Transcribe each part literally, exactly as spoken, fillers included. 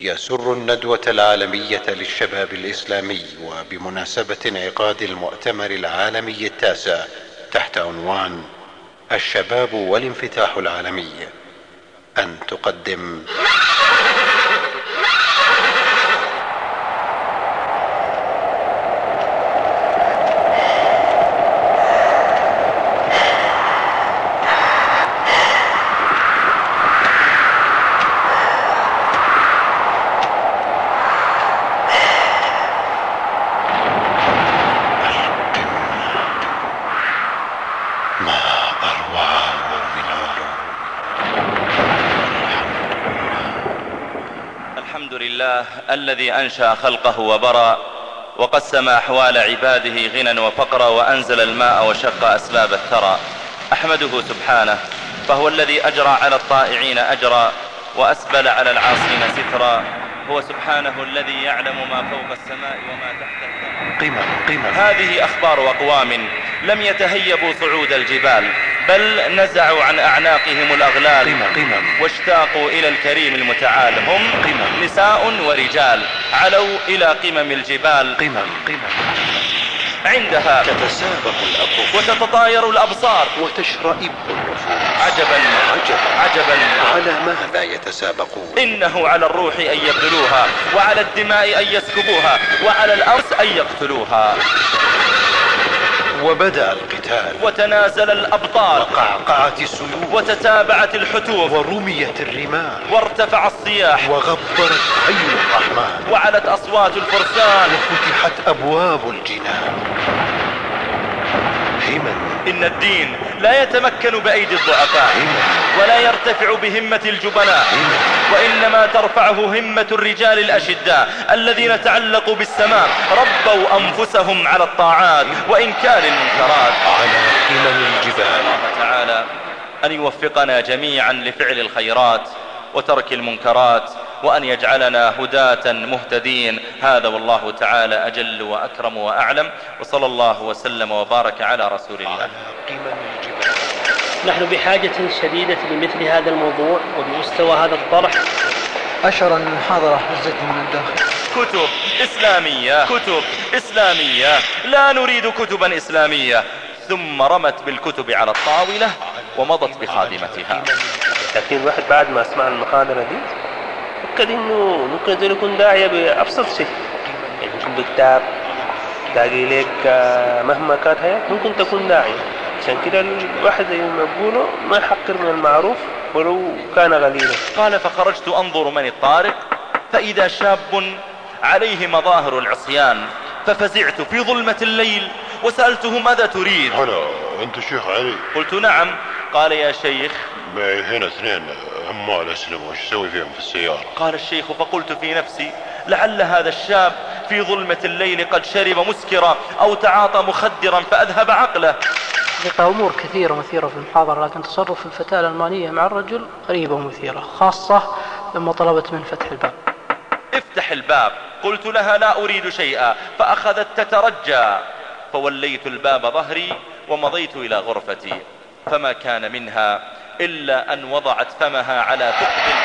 يسر الندوة العالمية للشباب الإسلامي وبمناسبة انعقاد المؤتمر العالمي التاسع تحت عنوان الشباب والانفتاح العالمي أن تقدم الذي أنشأ خلقه وبرى وقسم أحوال عباده غنى وفقرا وأنزل الماء وشق أسباب الثرى. أحمده سبحانه، فهو الذي أجرى على الطائعين أجرا وأسبل على العاصين سترا. هو سبحانه الذي يعلم ما فوق السماء وما تحت الثرى. قمم قمم. هذه أخبار أقوام لم يتهيبوا صعود الجبال، بل نزعوا عن أعناقهم الأغلال قمم قمم. واشتاقوا إلى الكريم المتعال. هم قمم. نساء ورجال علوا إلى قمم الجبال. قمم قمم. عندها تتسابق الأفق وتتطاير الأبصار وتشرئب النفوس. عجبا عجبا عجبا على ماذا يتسابقون؟ إنه على الروح أن يبذلوها، وعلى الدماء أن يسكبوها، وعلى الأرض أن يقتلوها. وبدأ القتال وتنازل الأبطال وقعقعت السيوف وتتابعت الحتوف ورميت الرماح وارتفع الصياح وغبرت خيل الرحمن وعلت أصوات الفرسان وفتحت أبواب الجنان. همم. إن الدين لا يتمكن بأيدي الضعفاء همم. ولا يرتفع بهمة الجبناء، همم. وإنما ترفعه همة الرجال الأشداء الذين تعلقوا بالسماء، ربوا أنفسهم على الطاعات وإنكار المنكرات. على قمم الجبال. الله تعالى أن يوفقنا جميعا لفعل الخيرات وترك المنكرات، وأن يجعلنا هداة مهتدين. هذا والله تعالى أجل وأكرم وأعلم، وصلى الله وسلم وبارك على رسول الله. على قمم الجبال. نحن بحاجة شديدة لمثل هذا الموضوع وبمستوى هذا الطرح. أشعر أن المحاضرة هزتني من الداخل. كتب إسلامية، كتب إسلامية، لا نريد كتبا إسلامية. ثم رمت بالكتب على الطاولة ومضت بخادمتها. لكن الواحد بعد ما اسمع المحاضرة دي فكر إنه ممكن يكون داعية بأبسط شيء، يعني يكون بكتاب داعي لك مهما كانت حياة ممكن تكون داعية. عشان كده الواحد زي ما بيقولوا ما يحقر من المعروف ولو كان غليلا. قال فخرجت أنظر من الطارق فإذا شاب عليه مظاهر العصيان، ففزعت في ظلمة الليل وسألته ماذا تريد؟ هلا أنت شيخ علي؟ قلت نعم. قال يا شيخ هنا اثنين عمال أسلم، وش تسوي فيهم في السيارة؟ قال الشيخ فقلت في نفسي لعل هذا الشاب في ظلمة الليل قد شرب مسكرا أو تعاطى مخدرا فأذهب عقله. حقيقة أمور كثيرة مثيرة في المحاضرة، لكن تصرف الفتاة الألمانية مع الرجل غريبة ومثيرة، خاصة لما طلبت من فتح الباب. افتح الباب. قلت لها لا أريد شيئا، فأخذت تترجى، فوليت الباب ظهري ومضيت إلى غرفتي، فما كان منها إلا أن وضعت فمها على ثقب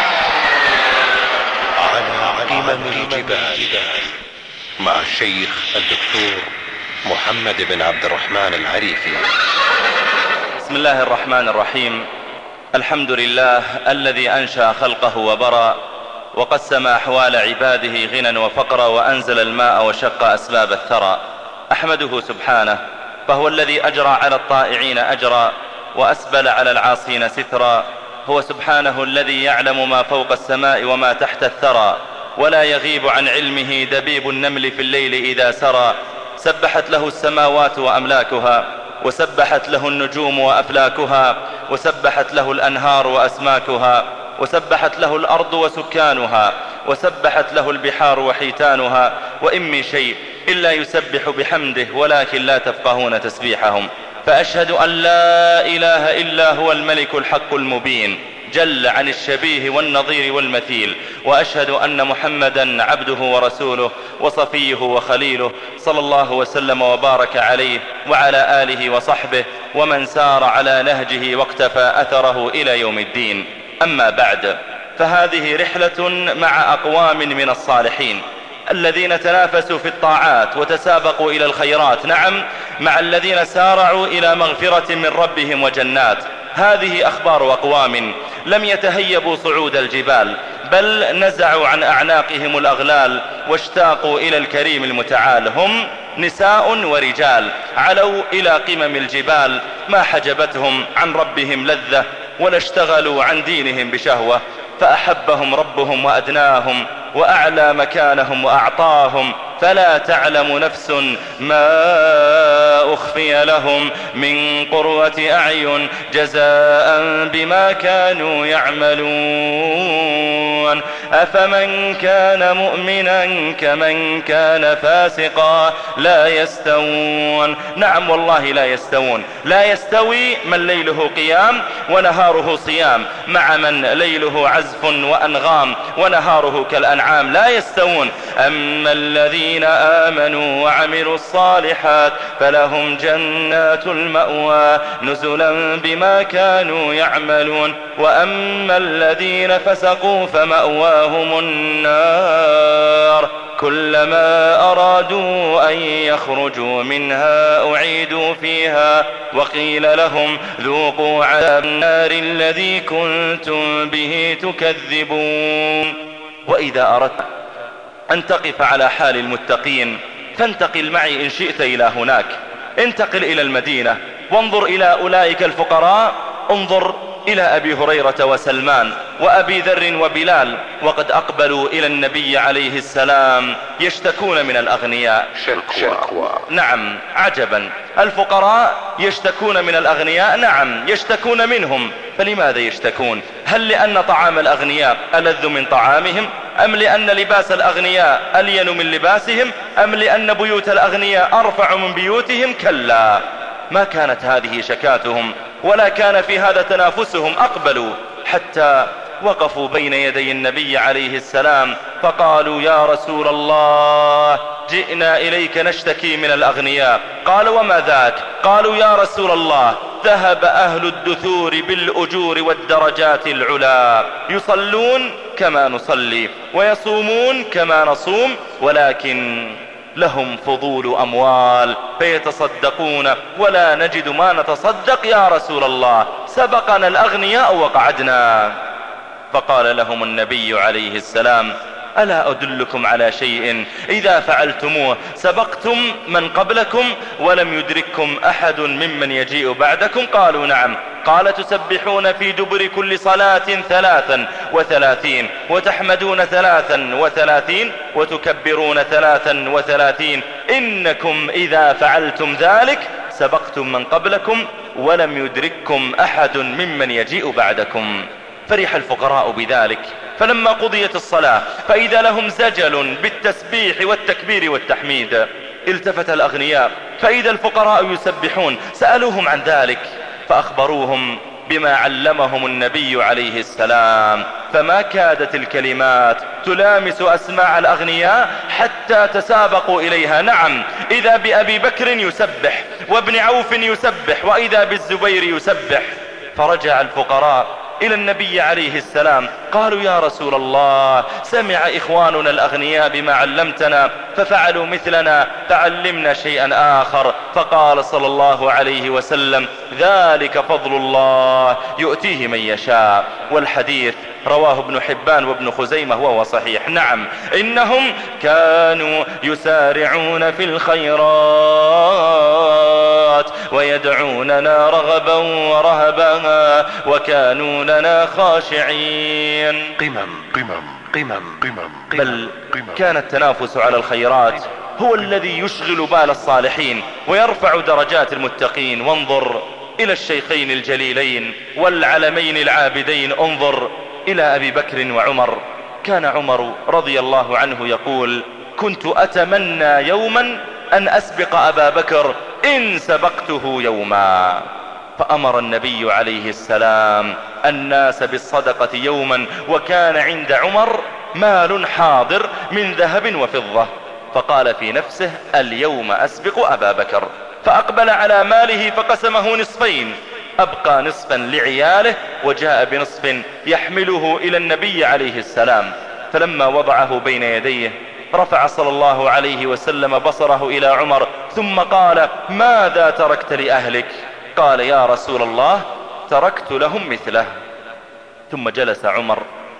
على قمم الجبال مع الشيخ الدكتور محمد بن عبد الرحمن العريفي. بسم الله الرحمن الرحيم. الحمد لله الذي أنشأ خلقه وبرى وقسم أحوال عباده غنى وفقرا وأنزل الماء وشق أسباب الثرى. أحمده سبحانه، فهو الذي أجرى على الطائعين أجرا وأسبل على العاصين سترا. هو سبحانه الذي يعلم ما فوق السماء وما تحت الثرى، ولا يغيب عن علمه دبيب النمل في الليل إذا سرى. سبحت له السماوات وأملاكها، وسبحت له النجوم وأفلاكها، وسبحت له الأنهار وأسماكها، وسبحت له الأرض وسكانها، وسبحت له البحار وحيتانها، وإن من شيء إلا يسبح بحمده ولكن لا تفقهون تسبيحهم. فأشهد أن لا إله إلا هو الملك الحق المبين، جل عن الشبيه والنظير والمثيل. وأشهد أن محمدا عبده ورسوله وصفيه وخليله، صلى الله وسلم وبارك عليه وعلى آله وصحبه ومن سار على نهجه واقتفى أثره إلى يوم الدين. أما بعد، فهذه رحلة مع أقوام من الصالحين الذين تنافسوا في الطاعات وتسابقوا إلى الخيرات، نعم، مع الذين سارعوا إلى مغفرة من ربهم وجنات. هذه أخبار أقوام لم يتهيبوا صعود الجبال، بل نزعوا عن أعناقهم الأغلال واشتاقوا إلى الكريم المتعال. هم نساء ورجال علوا إلى قمم الجبال، ما حجبتهم عن ربهم لذة ولا اشتغلوا عن دينهم بشهوة، فأحبهم ربهم وأدناهم وأعلى مكانهم وأعطاهم. فلا تعلم نفس ما أخفي لهم من قرة أعين جزاء بما كانوا يعملون. أفمن كان مؤمنا كمن كان فاسقا لا يستوون. نعم والله لا يستوون. لا يستوي من ليله قيام ونهاره صيام مع من ليله عزف وأنغام ونهاره كالأنعام، لا يستوون. أما الذين آمنوا وعملوا الصالحات فلهم جنات المأوى نزلا بما كانوا يعملون. وأما الذين فسقوا فمأواهم النار كلما أرادوا أن يخرجوا منها أعيدوا فيها وقيل لهم ذوقوا عذاب النار الذي كنتم به تكذبون. وإذا أردت أن تقف على حال المتقين فانتقل معي إن شئت إلى هناك، انتقل إلى المدينة وانظر إلى أولئك الفقراء، انظر إلى أبي هريرة وسلمان وأبي ذر وبلال، وقد أقبلوا إلى النبي عليه السلام يشتكون من الأغنياء. شكوى. نعم، عجبا، الفقراء يشتكون من الأغنياء، نعم يشتكون منهم. فلماذا يشتكون؟ هل لأن طعام الأغنياء ألذ من طعامهم؟ أم لأن لباس الأغنياء ألين من لباسهم؟ أم لأن بيوت الأغنياء أرفع من بيوتهم؟ كلا، ما كانت هذه شكاتهم ولا كان في هذا تنافسهم. أقبلوا حتى وقفوا بين يدي النبي عليه السلام فقالوا يا رسول الله جئنا إليك نشتكي من الأغنياء. قال وما ذاك؟ قالوا يا رسول الله ذهب أهل الدثور بالأجور والدرجات العلا، يصلون كما نصلي ويصومون كما نصوم، ولكن لهم فضول أموال فيتصدقون ولا نجد ما نتصدق يا رسول الله، سبقنا الأغنياء وقعدنا. فقال لهم النبي عليه السلام ألا أدلكم على شيء إذا فعلتموه سبقتم من قبلكم ولم يدرككم أحد ممن يجيء بعدكم؟ قالوا نعم. قال تسبحون في دبر كل صلاة ثلاثا وثلاثين وتحمدون ثلاثا وثلاثين وتكبرون ثلاثا وثلاثين، إنكم إذا فعلتم ذلك سبقتم من قبلكم ولم يدرككم أحد ممن يجيء بعدكم. فرح الفقراء بذلك، فلما قضيت الصلاة فإذا لهم زجل بالتسبيح والتكبير والتحميد. التفت الأغنياء فإذا الفقراء يسبحون، سألوهم عن ذلك فأخبروهم بما علمهم النبي عليه السلام، فما كادت الكلمات تلامس أسماع الأغنياء حتى تسابقوا إليها. نعم، إذا بأبي بكر يسبح وابن عوف يسبح وإذا بالزبير يسبح. فرجع الفقراء إلى النبي عليه السلام قالوا يا رسول الله سمع إخواننا الأغنياء بما علمتنا ففعلوا مثلنا، فعلمنا شيئا آخر. فقال صلى الله عليه وسلم ذلك فضل الله يؤتيه من يشاء. والحديث رواه ابن حبان وابن خزيمة وهو صحيح. نعم، إنهم كانوا يسارعون في الخيرات ويدعوننا رغبا ورهبا وكانوا لنا خاشعين. قمم قمم قمم قمم بل كان التنافس على الخيرات هو الذي يشغل بال الصالحين ويرفع درجات المتقين. وانظر إلى الشيخين الجليلين والعلمين العابدين، انظر إلى أبي بكر وعمر. كان عمر رضي الله عنه يقول كنت أتمنى يوما أن أسبق أبا بكر إن سبقته يوما. فأمر النبي عليه السلام الناس بالصدقة يوما، وكان عند عمر مال حاضر من ذهب وفضة، فقال في نفسه اليوم أسبق أبا بكر. فأقبل على ماله فقسمه نصفين، أبقى نصفا لعياله وجاء بنصف يحمله إلى النبي عليه السلام، فلما وضعه بين يديه رفع صلى الله عليه وسلم بصره إلى عمر ثم قال: ماذا تركت لأهلك؟ قال: يا رسول الله تركت لهم مثله. ثم جلس عمر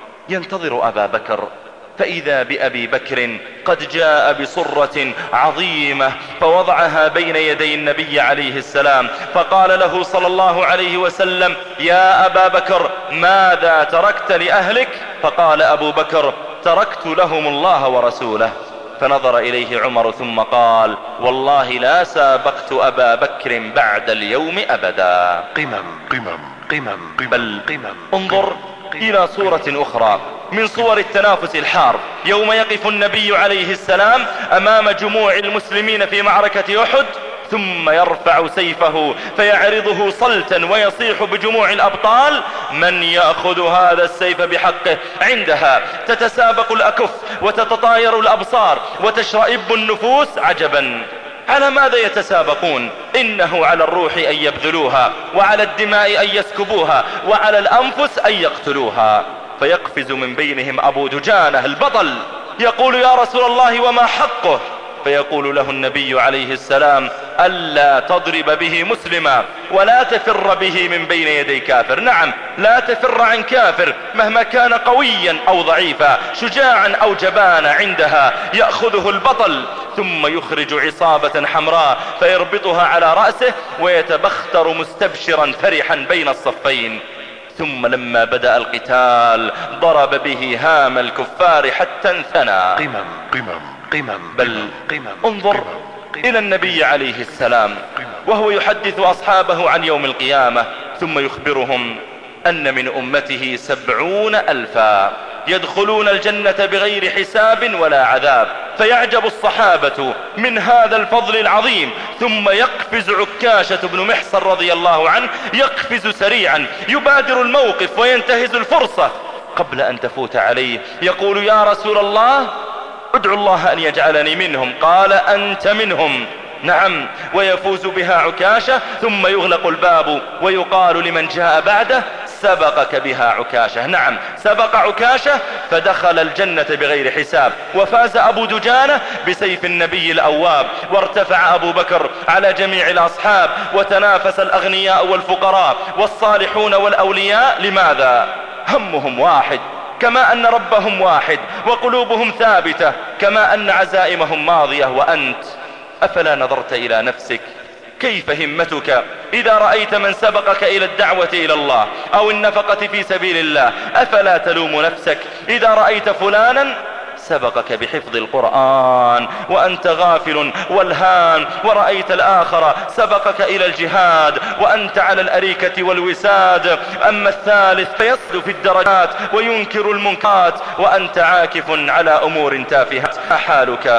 ينتظر أبا بكر، فإذا بأبي بكر قد جاء بصرة عظيمة فوضعها بين يدي النبي عليه السلام، فقال له صلى الله عليه وسلم: يا أبا بكر ماذا تركت لأهلك؟ فقال أبو بكر: تركت لهم الله ورسوله. فنظر إليه عمر ثم قال: والله لا سابقت أبا بكر بعد اليوم أبدا. قمم قمم قمم بل قمم. انظر إلى صورة أخرى من صور التنافس الحار، يوم يقف النبي عليه السلام أمام جموع المسلمين في معركة أحد، ثم يرفع سيفه فيعرضه صلتا ويصيح بجموع الأبطال: من يأخذ هذا السيف بحقه؟ عندها تتسابق الأكف وتتطاير الأبصار وتشرئب النفوس. عجبا، على ماذا يتسابقون؟ إنه على الروح أن يبذلوها، وعلى الدماء أن يسكبوها، وعلى الأنفس أن يقتلوها. فيقفز من بينهم أبو دجانة البطل يقول: يا رسول الله وما حقه؟ فيقول له النبي عليه السلام: ألا تضرب به مسلما ولا تفر به من بين يدي كافر. نعم، لا تفر عن كافر مهما كان قويا أو ضعيفا، شجاعا أو جبانا. عندها يأخذه البطل ثم يخرج عصابة حمراء فيربطها على رأسه ويتبختر مستبشرا فرحا بين الصفين. ثم لما بدأ القتال ضرب به هام الكفار حتى انثنى. قمم قمم قمم. بل قمم. انظر إلى النبي عليه السلام وهو يحدث أصحابه عن يوم القيامة، ثم يخبرهم أن من أمته سبعون ألفا يدخلون الجنة بغير حساب ولا عذاب. فيعجب الصحابة من هذا الفضل العظيم، ثم يقفز عكاشة بن محصن رضي الله عنه، يقفز سريعا يبادر الموقف وينتهز الفرصة قبل أن تفوت عليه، يقول: يا رسول الله ادعو الله أن يجعلني منهم. قال: أنت منهم. نعم، ويفوز بها عكاشة، ثم يغلق الباب ويقال لمن جاء بعده: سبقك بها عكاشة. نعم، سبق عكاشة فدخل الجنة بغير حساب، وفاز أبو دجانة بسيف النبي الأواب، وارتفع أبو بكر على جميع الأصحاب، وتنافس الأغنياء والفقراء والصالحون والأولياء. لماذا؟ همهم واحد، كما أن ربهم واحد، وقلوبهم ثابتة، كما أن عزائمهم ماضية. وأنت أفلا نظرت إلى نفسك؟ كيف همتك إذا رأيت من سبقك إلى الدعوة إلى الله أو النفقة في سبيل الله؟ أفلا تلوم نفسك إذا رأيت فلانا سبقك بحفظ القرآن وأنت غافل والهان، ورأيت الآخر سبقك إلى الجهاد وأنت على الأريكة والوساد، أما الثالث فيصل في الدرجات وينكر المنكرات وأنت عاكف على أمور تافهة. ما حالك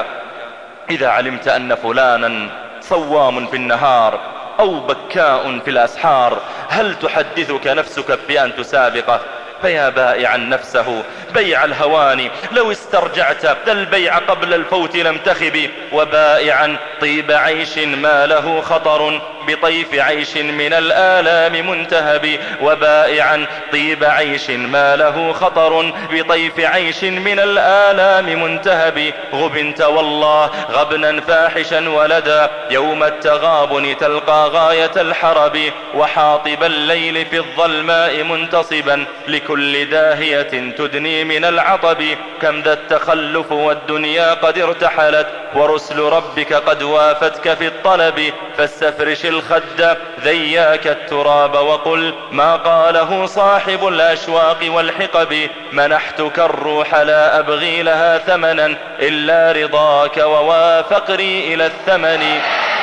إذا علمت أن فلانا صوام في النهار أو بكاء في الأسحار؟ هل تحدثك نفسك بأن تسابقه؟ فيا بائعا نفسه بيع الهوان لو استرجعت ذا البيع قبل الفوت لم تخب، وبائعا طيب عيش ما له خطر بطيف عيش من الآلام منتهب، وبائعا طيب عيش ما له خطر بطيف عيش من الآلام منتهب. غبنت والله غبنا فاحشا ولدا يوم التغابن تلقى غاية الحرب، وحاطب الليل في الظلماء منتصبا لكل داهية تدني من العطب. كم ذا التخلف والدنيا قد ارتحلت ورسل ربك قد وافتك في الطلب، فاستفرش الخد ذياك التراب وقل ما قاله صاحب الأشواق والحقب، منحتك الروح لا أبغي لها ثمنا إلا رضاك ووافقري إلى الثمن.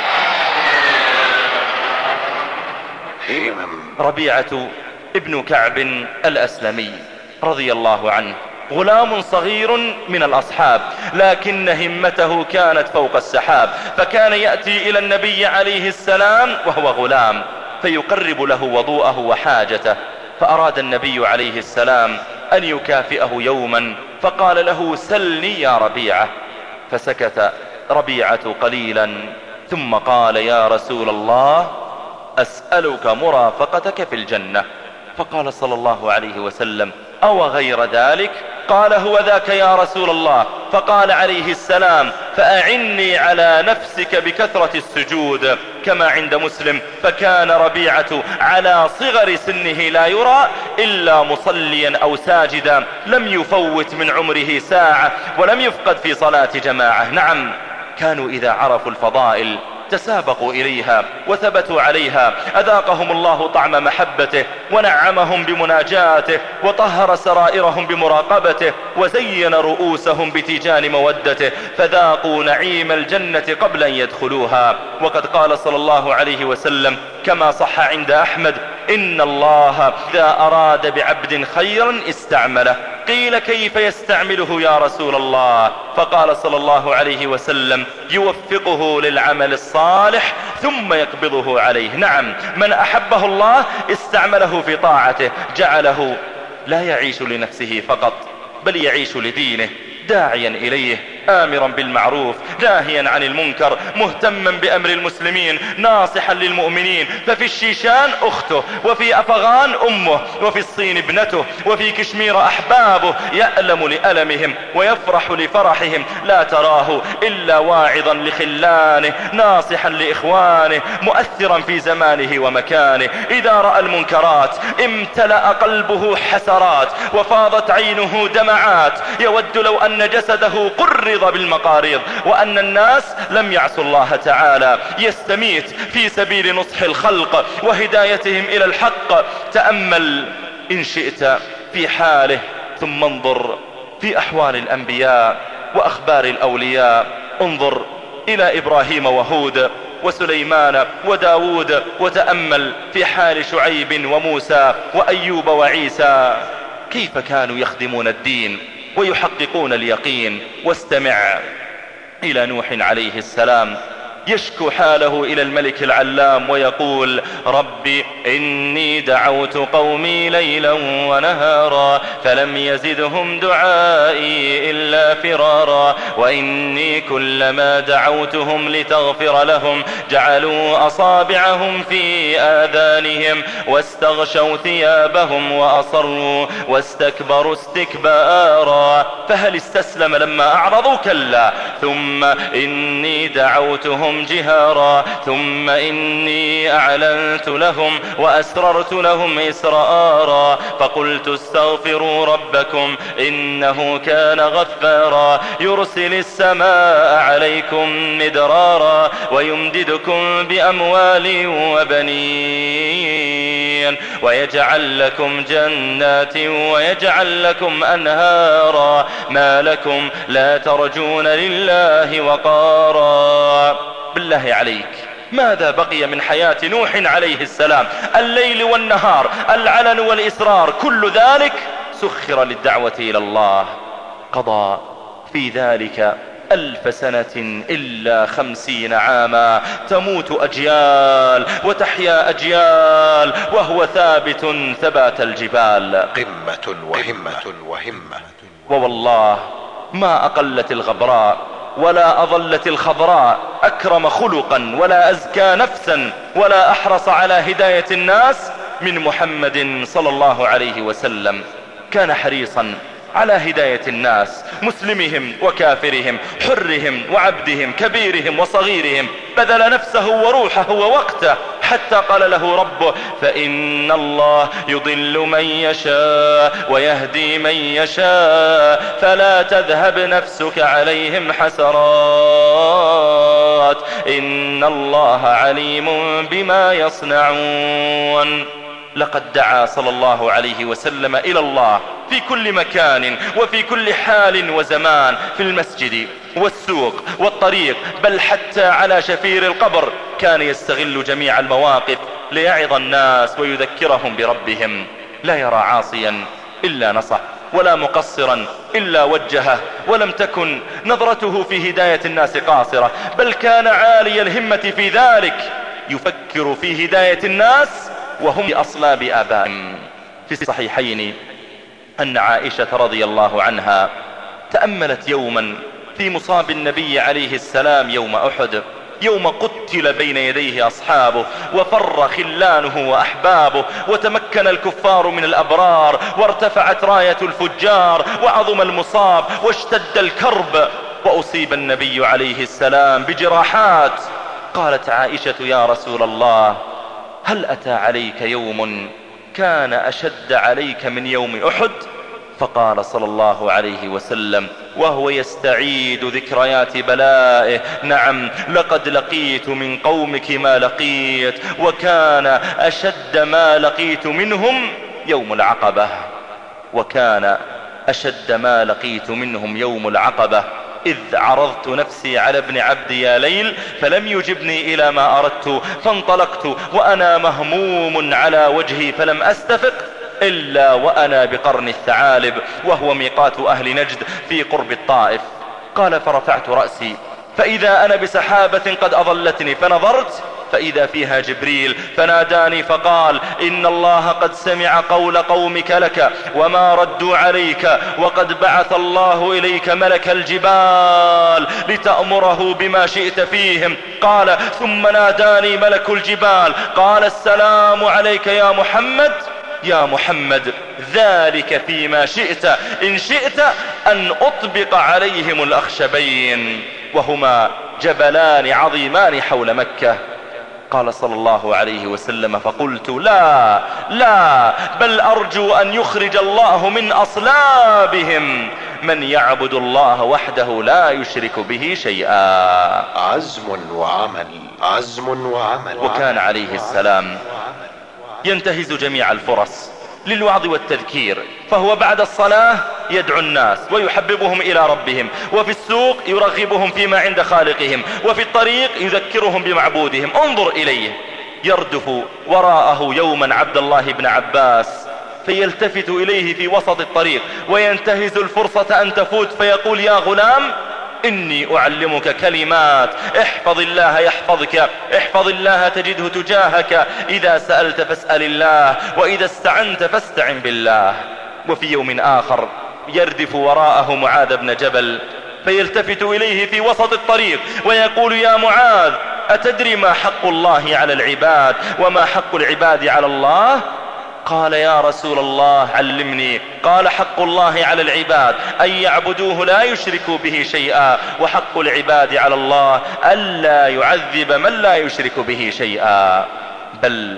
ربيعة ابن كعب الأسلمي رضي الله عنه غلام صغير من الأصحاب، لكن همته كانت فوق السحاب، فكان يأتي إلى النبي عليه السلام وهو غلام فيقرب له وضوءه وحاجته، فأراد النبي عليه السلام أن يكافئه يوما فقال له: سلني يا ربيعة. فسكت ربيعة قليلا ثم قال: يا رسول الله أسألك مرافقتك في الجنة. فقال صلى الله عليه وسلم: أو غير ذلك؟ قال: هو ذاك يا رسول الله. فقال عليه السلام: فأعني على نفسك بكثرة السجود، كما عند مسلم: فكان ربيعة على صغر سنه لا يرى إلا مصليا أو ساجدا، لم يفوت من عمره ساعة ولم يفقد في صلاة جماعة. نعم، كانوا إذا عرفوا الفضائل تسابقوا إليها وثبتوا عليها، أذاقهم الله طعم محبته ونعمهم بمناجاته وطهر سرائرهم بمراقبته وزين رؤوسهم بتيجان مودته، فذاقوا نعيم الجنة قبل أن يدخلوها. وقد قال صلى الله عليه وسلم كما صح عند أحمد: إن الله إذا أراد بعبد خيرا استعمله. قيل: كيف يستعمله يا رسول الله؟ فقال صلى الله عليه وسلم: يوفقه للعمل الصالح ثم يقبضه عليه. نعم، من أحبه الله استعمله في طاعته، جعله لا يعيش لنفسه فقط بل يعيش لدينه، داعيا إليه، آمرا بالمعروف، ناهيا عن المنكر، مهتما بأمر المسلمين، ناصحا للمؤمنين. ففي الشيشان أخته، وفي أفغان أمه، وفي الصين ابنته، وفي كشمير أحبابه، يألم لألمهم ويفرح لفرحهم، لا تراه إلا واعظا لخلانه، ناصحا لإخوانه، مؤثرا في زمانه ومكانه. إذا رأى المنكرات امتلأ قلبه حسرات وفاضت عينه دمعات، يود لو أن جسده قرض بالمقاريض وأن الناس لم يعصوا الله تعالى. يستميت في سبيل نصح الخلق وهدايتهم إلى الحق. تأمل إن شئت في حاله، ثم انظر في أحوال الأنبياء وأخبار الأولياء. انظر إلى إبراهيم وهود وسليمان وداود، وتأمل في حال شعيب وموسى وأيوب وعيسى، كيف كانوا يخدمون الدين ويحققون اليقين. واستمع إلى نوح عليه السلام يشكو حاله إلى الملك العلام ويقول: رب إني دعوت قومي ليلا ونهارا فلم يزدهم دعائي إلا فرارا، وإني كلما دعوتهم لتغفر لهم جعلوا أصابعهم في آذانهم واستغشوا ثيابهم وأصروا واستكبروا استكبارا، فهل استسلم لما أعرضوا؟ كلا، ثم إني دعوتهم جهارا ثم إني أعلنت لهم وأسررت لهم إسرارا، فقلت استغفروا ربكم إنه كان غفارا يرسل السماء عليكم مدرارا ويمددكم بأموال وبنين ويجعل لكم جنات ويجعل لكم أنهارا، ما لكم لا ترجون لله وقارا. بالله عليك، ماذا بقي من حياة نوح عليه السلام؟ الليل والنهار، العلن والإسرار، كل ذلك سخر للدعوة إلى الله. قضى في ذلك ألف سنة إلا خمسين عاما، تموت أجيال وتحيا أجيال وهو ثابت ثبات الجبال. قمة وهمة وهمة. ووالله ما أقلت الغبراء ولا أظلت الخضراء أكرم خلقا ولا أزكى نفسا ولا أحرص على هداية الناس من محمد صلى الله عليه وسلم. كان حريصا على هداية الناس، مسلمهم وكافرهم، حرهم وعبدهم، كبيرهم وصغيرهم، بذل نفسه وروحه ووقته حتى قال له ربه: فإن الله يضل من يشاء ويهدي من يشاء فلا تذهب نفسك عليهم حسرات إن الله عليم بما يصنعون. لقد دعا صلى الله عليه وسلم إلى الله في كل مكان وفي كل حال وزمان، في المسجد والسوق والطريق، بل حتى على شفير القبر كان يستغل جميع المواقف ليعظ الناس ويذكرهم بربهم. لا يرى عاصيا إلا نصح، ولا مقصرا إلا وجهه، ولم تكن نظرته في هداية الناس قاصرة، بل كان عالي الهمة في ذلك، يفكر في هداية الناس وهم بأصلاب آبائهم. في الصحيحين أن عائشة رضي الله عنها تأملت يوما في مصاب النبي عليه السلام يوم أحد، يوم قتل بين يديه أصحابه وفر خلانه وأحبابه وتمكن الكفار من الأبرار وارتفعت راية الفجار وعظم المصاب واشتد الكرب، وأصيب النبي عليه السلام بجراحات. قالت عائشة: يا رسول الله، هل أتى عليك يوم كان أشد عليك من يوم أحد؟ فقال صلى الله عليه وسلم وهو يستعيد ذكريات بلائه: نعم، لقد لقيت من قومك ما لقيت، وكان أشد ما لقيت منهم يوم العقبة، وكان أشد ما لقيت منهم يوم العقبة، إذ عرضت نفسي على ابن عبد يا ليل فلم يجبني إلى ما أردت، فانطلقت وأنا مهموم على وجهي فلم أستفق إلا وأنا بقرن الثعالب، وهو ميقات أهل نجد في قرب الطائف. قال: فرفعت رأسي فإذا أنا بسحابة قد أظلتني، فنظرت فإذا فيها جبريل فناداني فقال: إن الله قد سمع قول قومك لك وما ردوا عليك، وقد بعث الله إليك ملك الجبال لتأمره بما شئت فيهم. قال: ثم ناداني ملك الجبال قال: السلام عليك يا محمد. يا محمد، ذلك فيما شئت، إن شئت أن أطبق عليهم الأخشبين، وهما جبلان عظيمان حول مكة. قال صلى الله عليه وسلم: فقلت: لا لا، بل أرجو أن يخرج الله من أصلابهم من يعبد الله وحده لا يشرك به شيئا. عزم وعمل، عزم وعمل. وكان عليه السلام ينتهز جميع الفرص للوعظ والتذكير، فهو بعد الصلاة يدعو الناس ويحببهم إلى ربهم، وفي السوق يرغبهم فيما عند خالقهم، وفي الطريق يذكرهم بمعبودهم. انظر إليه يردف وراءه يوما عبد الله بن عباس فيلتفت إليه في وسط الطريق وينتهز الفرصة أن تفوت فيقول: يا غلام، إني أعلمك كلمات، احفظ الله يحفظك، احفظ الله تجده تجاهك، إذا سألت فاسأل الله، وإذا استعنت فاستعن بالله. وفي يوم آخر يردف وراءه معاذ بن جبل فيلتفت إليه في وسط الطريق ويقول: يا معاذ، أتدري ما حق الله على العباد وما حق العباد على الله؟ قال: يا رسول الله علمني. قال: حق الله على العباد أن يعبدوه لا يشركوا به شيئا، وحق العباد على الله ألا يعذب من لا يشرك به شيئا. بل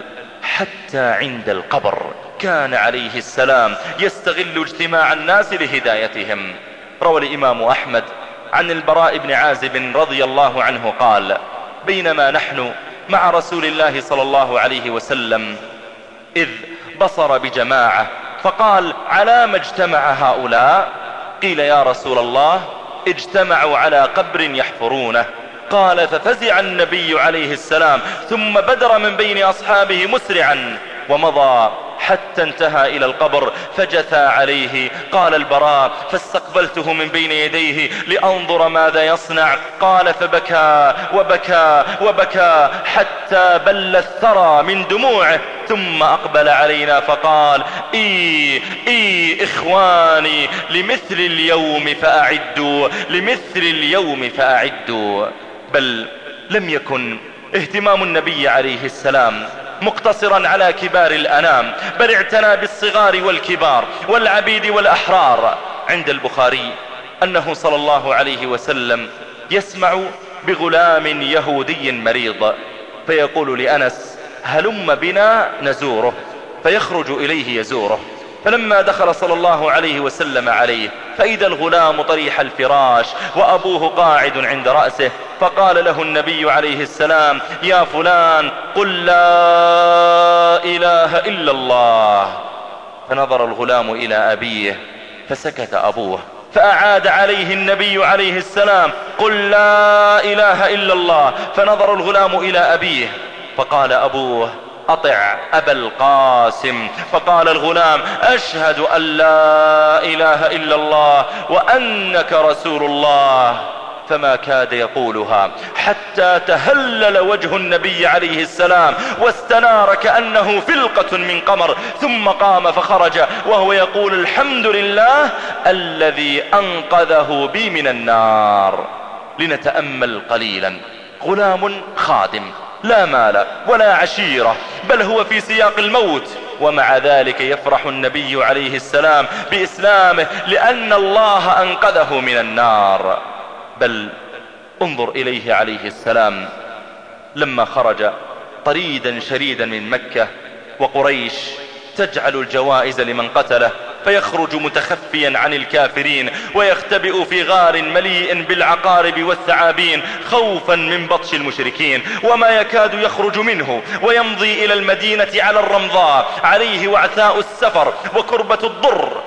حتى عند القبر كان عليه السلام يستغل اجتماع الناس لهدايتهم. روى الإمام أحمد عن البراء بن عازب رضي الله عنه قال: بينما نحن مع رسول الله صلى الله عليه وسلم إذ بصر بجماعة فقال: على ما اجتمع هؤلاء؟ قيل: يا رسول الله، اجتمعوا على قبر يحفرونه. قال: ففزع النبي عليه السلام ثم بدر من بين أصحابه مسرعا ومضى حتى انتهى إلى القبر فجثى عليه. قال البراء: فاستقبلته من بين يديه لأنظر ماذا يصنع. قال: فبكى وبكى وبكى حتى بل الثرى من دموعه، ثم أقبل علينا فقال: إي إي إخواني، لمثل اليوم فأعدوا، لمثل اليوم فأعدوا. بل لم يكن اهتمام النبي عليه السلام مقتصرا على كبار الأنام، بل اعتنى بالصغار والكبار والعبيد والأحرار. عند البخاري أنه صلى الله عليه وسلم يسمع بغلام يهودي مريض فيقول لأنس: هلم بنا نزوره، فيخرج إليه يزوره. فلما دخل صلى الله عليه وسلم عليه فإذا الغلام طريح الفراش وأبوه قاعد عند رأسه، فقال له النبي عليه السلام: يا فلان، قل لا إله إلا الله. فنظر الغلام إلى أبيه فسكت أبوه، فأعاد عليه النبي عليه السلام: قل لا إله إلا الله. فنظر الغلام إلى أبيه فقال أبوه: أطع أبا القاسم. فقال الغلام: أشهد أن لا إله إلا الله وأنك رسول الله. فما كاد يقولها حتى تهلل وجه النبي عليه السلام واستنار كأنه فلقة من قمر، ثم قام فخرج وهو يقول: الحمد لله الذي أنقذه بي من النار. لنتأمل قليلا غلام خادم لا مال ولا عشيرة، بل هو في سياق الموت، ومع ذلك يفرح النبي عليه السلام بإسلامه لأن الله أنقذه من النار. بل انظر إليه عليه السلام لما خرج طريدا شريدا من مكة، وقريش تجعل الجوائز لمن قتله، فيخرج متخفيا عن الكافرين ويختبئ في غار مليء بالعقارب والثعابين خوفا من بطش المشركين، وما يكاد يخرج منه ويمضي إلى المدينة على الرمضاء عليه وعثاء السفر وكربة الضر،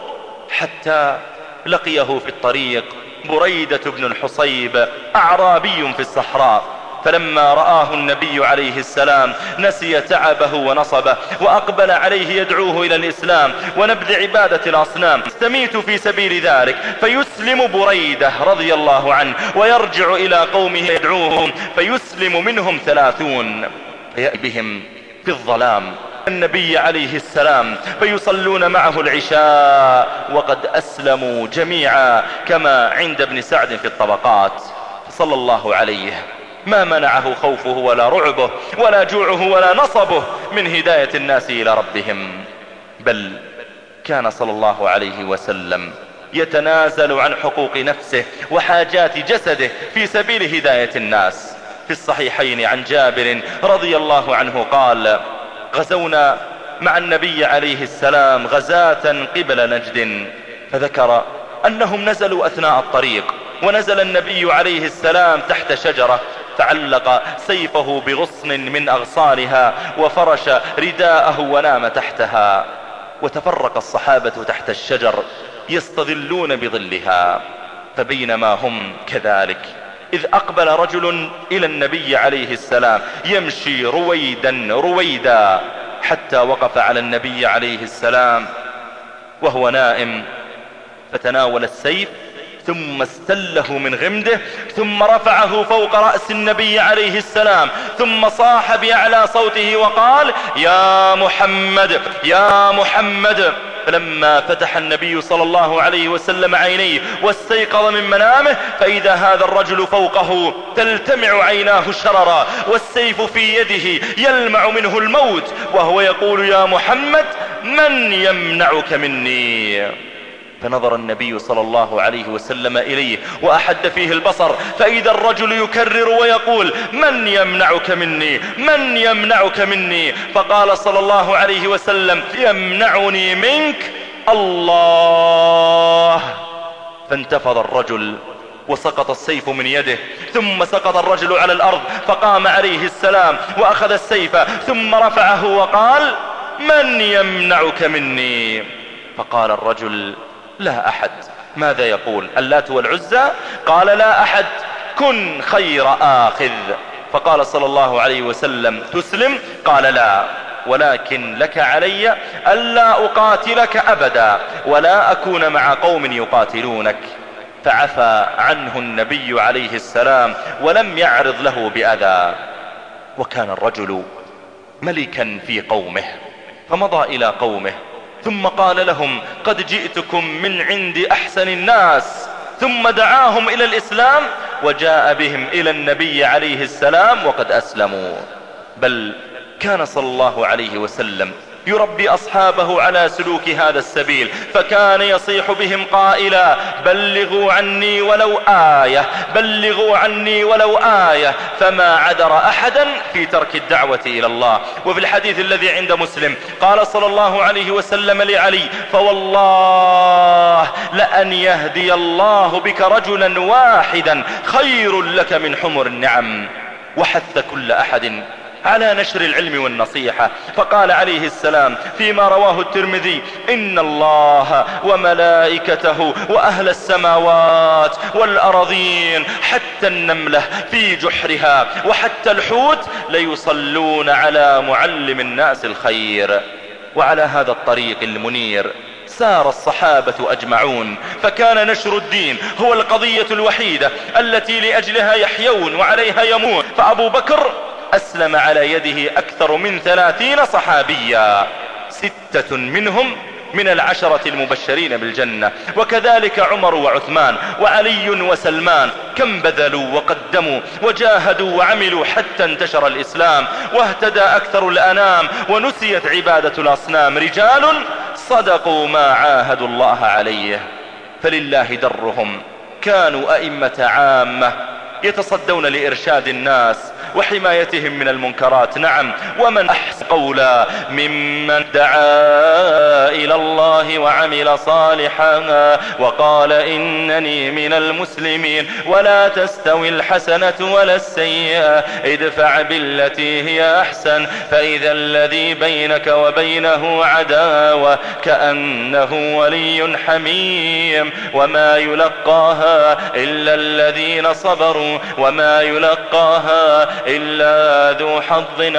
حتى لقيه في الطريق بريدة بن الحصيب أعرابي في الصحراء، فلما رآه النبي عليه السلام نسي تعبه ونصبه وأقبل عليه يدعوه إلى الإسلام ونبذ عبادة الأصنام، استميت في سبيل ذلك، فيسلم بريدة رضي الله عنه ويرجع إلى قومه يدعوهم، فيسلم منهم ثلاثون، فيأتي بهم في الظلام النبي عليه السلام فيصلون معه العشاء وقد أسلموا جميعا، كما عند ابن سعد في الطبقات. صلى الله عليه ما منعه خوفه ولا رعبه ولا جوعه ولا نصبه من هداية الناس إلى ربهم، بل كان صلى الله عليه وسلم يتنازل عن حقوق نفسه وحاجات جسده في سبيل هداية الناس. في الصحيحين عن جابر رضي الله عنه قال: غزونا مع النبي عليه السلام غزاة قبل نجد، فذكر أنهم نزلوا أثناء الطريق، ونزل النبي عليه السلام تحت شجرة فعلق سيفه بغصن من أغصانها وفرش رداءه ونام تحتها، وتفرق الصحابة تحت الشجر يستظلون بظلها، فبينما هم كذلك إذ أقبل رجل إلى النبي عليه السلام يمشي رويدا رويدا حتى وقف على النبي عليه السلام وهو نائم، فتناول السيف ثم استله من غمده ثم رفعه فوق رأس النبي عليه السلام، ثم صاح بأعلى صوته وقال: يا محمد يا محمد. فلما فتح النبي صلى الله عليه وسلم عينيه واستيقظ من منامه فإذا هذا الرجل فوقه تلتمع عيناه شررا والسيف في يده يلمع منه الموت، وهو يقول: يا محمد من يمنعك مني؟ فنظر النبي صلى الله عليه وسلم إليه وأحد فيه البصر، فإذا الرجل يكرر ويقول: من يمنعك مني؟ من يمنعك مني؟ فقال صلى الله عليه وسلم: يمنعني منك الله. فانتفض الرجل وسقط السيف من يده، ثم سقط الرجل على الأرض، فقام عليه السلام وأخذ السيف ثم رفعه وقال: من يمنعك مني؟ فقال الرجل: لا أحد. ماذا يقول؟ اللات والعزى؟ قال: لا أحد، كن خير آخذ. فقال صلى الله عليه وسلم: تسلم؟ قال: لا، ولكن لك علي ألا أقاتلك أبدا ولا أكون مع قوم يقاتلونك. فعفى عنه النبي عليه السلام ولم يعرض له بأذى. وكان الرجل ملكا في قومه، فمضى إلى قومه ثم قال لهم: قد جئتكم من عند أحسن الناس، ثم دعاهم إلى الإسلام وجاء بهم إلى النبي عليه السلام وقد أسلموا. بل كان صلى الله عليه وسلم يربي أصحابه على سلوك هذا السبيل، فكان يصيح بهم قائلا: بلغوا عني ولو آية، بلغوا عني ولو آية، فما عذر أحدا في ترك الدعوة إلى الله. وفي الحديث الذي عند مسلم قال صلى الله عليه وسلم لعلي: فوالله لأن يهدي الله بك رجلا واحدا خير لك من حمر النعم. وحث كل أحد على نشر العلم والنصيحة، فقال عليه السلام فيما رواه الترمذي: إن الله وملائكته وأهل السماوات والأرضين حتى النملة في جحرها وحتى الحوت ليصلون على معلم الناس الخير. وعلى هذا الطريق المنير سار الصحابة أجمعون، فكان نشر الدين هو القضية الوحيدة التي لأجلها يحيون وعليها يمون. فأبو بكر أسلم على يده أكثر من ثلاثين صحابيا، ستة منهم من العشرة المبشرين بالجنة، وكذلك عمر وعثمان وعلي وسلمان، كم بذلوا وقدموا وجاهدوا وعملوا حتى انتشر الإسلام واهتدى أكثر الأنام ونسيت عبادة الأصنام. رجال صدقوا ما عاهدوا الله عليه، فلله درهم. كانوا أئمة عامة يتصدون لإرشاد الناس وحمايتهم من المنكرات. نعم، ومن أحسن قولا ممن دعا إلى الله وعمل صالحا وقال إنني من المسلمين. ولا تستوي الحسنة ولا السيئة، ادفع بالتي هي أحسن فإذا الذي بينك وبينه عداوة كأنه ولي حميم. وما يلقاها إلا الذين صبروا وما يلقاها إلا ذو حظ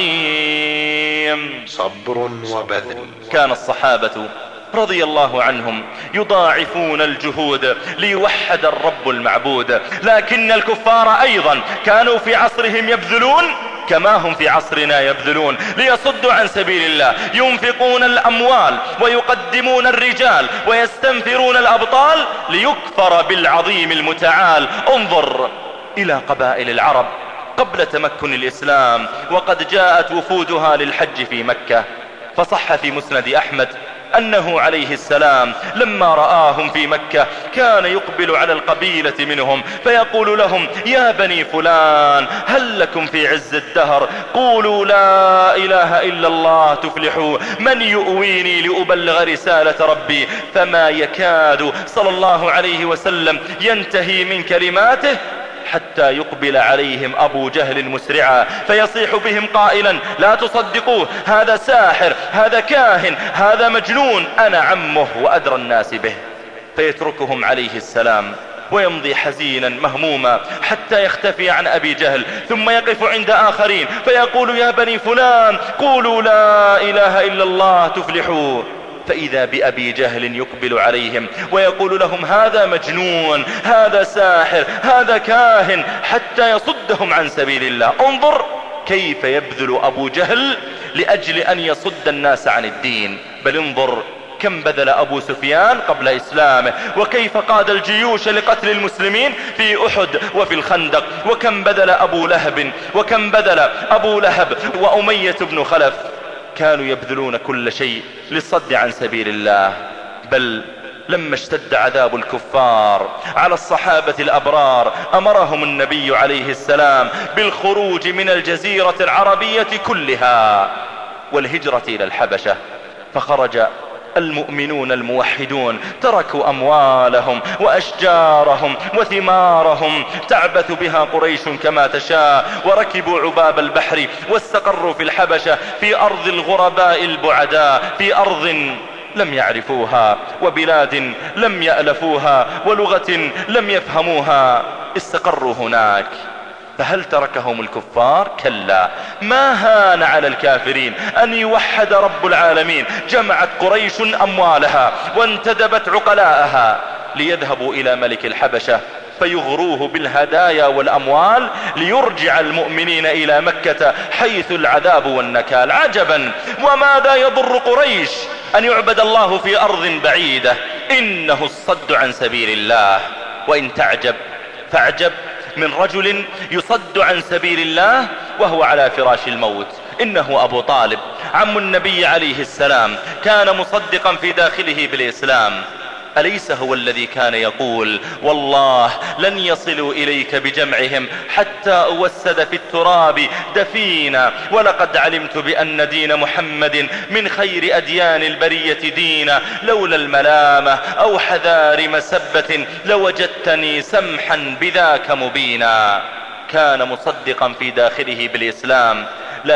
عظيم. صبر وبذل. كان الصحابة رضي الله عنهم يضاعفون الجهود ليوحد الرب المعبود، لكن الكفار أيضا كانوا في عصرهم يبذلون كما هم في عصرنا يبذلون ليصدوا عن سبيل الله. ينفقون الأموال ويقدمون الرجال ويستنفرون الأبطال ليكفر بالعظيم المتعال. انظر إلى قبائل العرب قبل تمكن الإسلام وقد جاءت وفودها للحج في مكة، فصح في مسند أحمد أنه عليه السلام لما رآهم في مكة كان يقبل على القبيلة منهم فيقول لهم: يا بني فلان، هل لكم في عز الدهر قولوا لا إله إلا الله تفلحوا، من يؤويني لأبلغ رسالة ربي؟ فما يكاد صلى الله عليه وسلم ينتهي من كلماته حتى يقبل عليهم أبو جهل مسرعا فيصيح بهم قائلا: لا تصدقوه، هذا ساحر، هذا كاهن، هذا مجنون، أنا عمه وأدرى الناس به. فيتركهم عليه السلام ويمضي حزينا مهموما حتى يختفي عن أبي جهل، ثم يقف عند آخرين فيقول: يا بني فلان قولوا لا إله إلا الله تفلحوا. فإذا بأبي جهل يقبل عليهم ويقول لهم: هذا مجنون، هذا ساحر، هذا كاهن، حتى يصدهم عن سبيل الله. انظر كيف يبذل أبو جهل لأجل أن يصد الناس عن الدين. بل انظر كم بذل أبو سفيان قبل إسلامه، وكيف قاد الجيوش لقتل المسلمين في أحد وفي الخندق، وكم بذل أبو لهب وكم بذل أبو لهب وأمية بن خلف. كانوا يبذلون كل شيء للصد عن سبيل الله. بل لما اشتد عذاب الكفار على الصحابة الأبرار أمرهم النبي عليه السلام بالخروج من الجزيرة العربية كلها والهجرة إلى الحبشة. فخرج المؤمنون الموحدون، تركوا أموالهم وأشجارهم وثمارهم تعبث بها قريش كما تشاء، وركبوا عباب البحر واستقروا في الحبشة، في أرض الغرباء البعداء، في أرض لم يعرفوها، وبلاد لم يألفوها، ولغة لم يفهموها. استقروا هناك. فهل تركهم الكفار؟ كلا، ما هان على الكافرين أن يوحد رب العالمين. جمعت قريش أموالها وانتدبت عقلاءها ليذهبوا إلى ملك الحبشة فيغروه بالهدايا والأموال ليرجع المؤمنين إلى مكة حيث العذاب والنكال. عجبا، وماذا يضر قريش أن يعبد الله في أرض بعيدة؟ إنه الصد عن سبيل الله. وإن تعجب فاعجب من رجل يصد عن سبيل الله وهو على فراش الموت. إنه أبو طالب عم النبي عليه السلام، كان مصدقا في داخله بالإسلام. أليس هو الذي كان يقول: والله لن يصلوا إليك بجمعهم حتى أوسد في التراب دفينا، ولقد علمت بأن دين محمد من خير أديان البرية دينا، لولا الملامة أو حذار مسبة لوجدتني سمحا بذاك مبينا. كان مصدقا في داخله بالإسلام،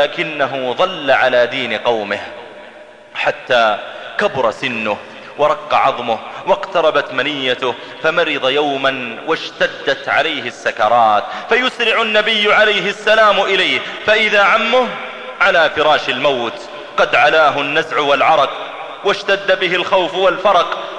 لكنه ظل على دين قومه حتى كبر سنه ورق عظمه واقتربت منيته، فمرض يوما واشتدت عليه السكرات، فيسرع النبي عليه السلام إليه فإذا عمه على فراش الموت، قد علاه النزع والعرق واشتد به الخوف والفرق،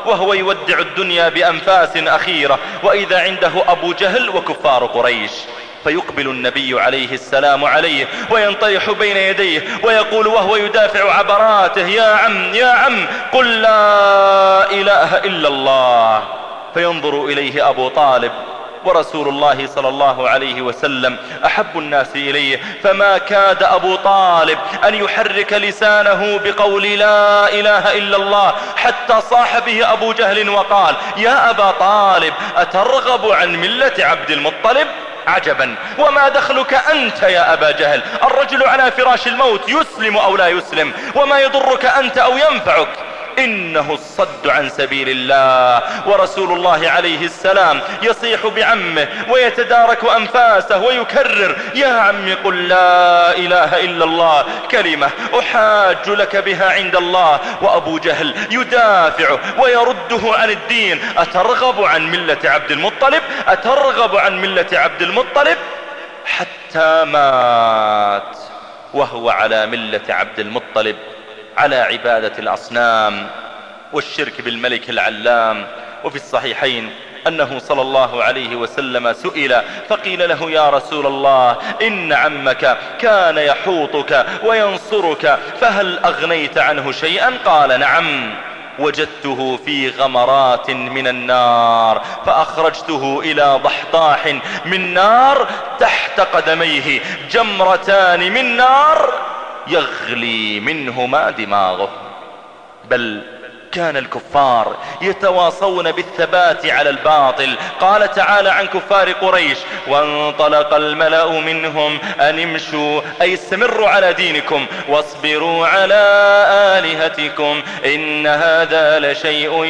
وهو يودع الدنيا بأنفاس أخيرة، وإذا عنده أبو جهل وكفار قريش، فيقبل النبي عليه السلام عليه وينطيح بين يديه ويقول وهو يدافع عبراته: يا عم يا عم قل لا إله إلا الله. فينظر إليه أبو طالب ورسول الله صلى الله عليه وسلم أحب الناس إليه، فما كاد أبو طالب أن يحرك لسانه بقول لا إله إلا الله حتى صاح به أبو جهل وقال: يا أبا طالب أترغب عن ملة عبد المطلب؟ عجبا، وما دخلك أنت يا أبا جهل؟ الرجل على فراش الموت يسلم أو لا يسلم، وما يضرك أنت أو ينفعك؟ إنه الصد عن سبيل الله. ورسول الله عليه السلام يصيح بعمه ويتدارك أنفاسه ويكرر: يا عم قل لا إله إلا الله، كلمة أحاج لك بها عند الله. وأبو جهل يدافع ويرده عن الدين: أترغب عن ملة عبد المطلب؟ أترغب عن ملة عبد المطلب؟ حتى مات وهو على ملة عبد المطلب، على عبادة الأصنام والشرك بالملك العلام. وفي الصحيحين أنه صلى الله عليه وسلم سئل فقيل له: يا رسول الله، إن عمك كان يحوطك وينصرك، فهل أغنيت عنه شيئا؟ قال: نعم، وجدته في غمرات من النار فأخرجته إلى ضحضاح من نار تحت قدميه جمرتان من نار يغلي منهما دماغه. بل كان الكفار يتواصون بالثبات على الباطل. قال تعالى عن كفار قريش: وانطلق الملأ منهم أن امشوا، أي استمروا على دينكم، واصبروا على آلهتكم، إن هذا لشيء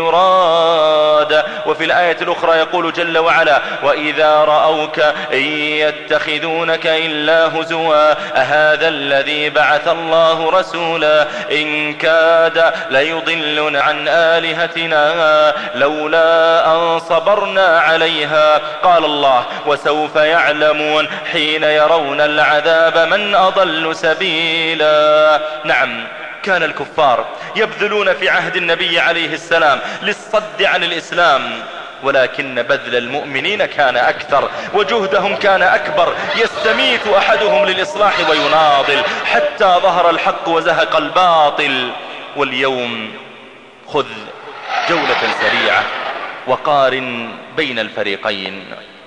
يراد. وفي الآية الأخرى يقول جل وعلا: وإذا رأوك إن يتخذونك إلا هزوا أهذا الذي بعث الله رسولا إن كاد ليضل عن آلهتنا لولا أن صبرنا عليها. قال الله: وسوف يعلمون حين يرون العذاب من أضل سبيلا. نعم، كان الكفار يبذلون في عهد النبي عليه السلام للصد عن الإسلام، ولكن بذل المؤمنين كان أكثر وجهدهم كان أكبر. يستميت أحدهم للإصلاح ويناضل حتى ظهر الحق وزهق الباطل. واليوم خذ جولة سريعة وقارن بين الفريقين.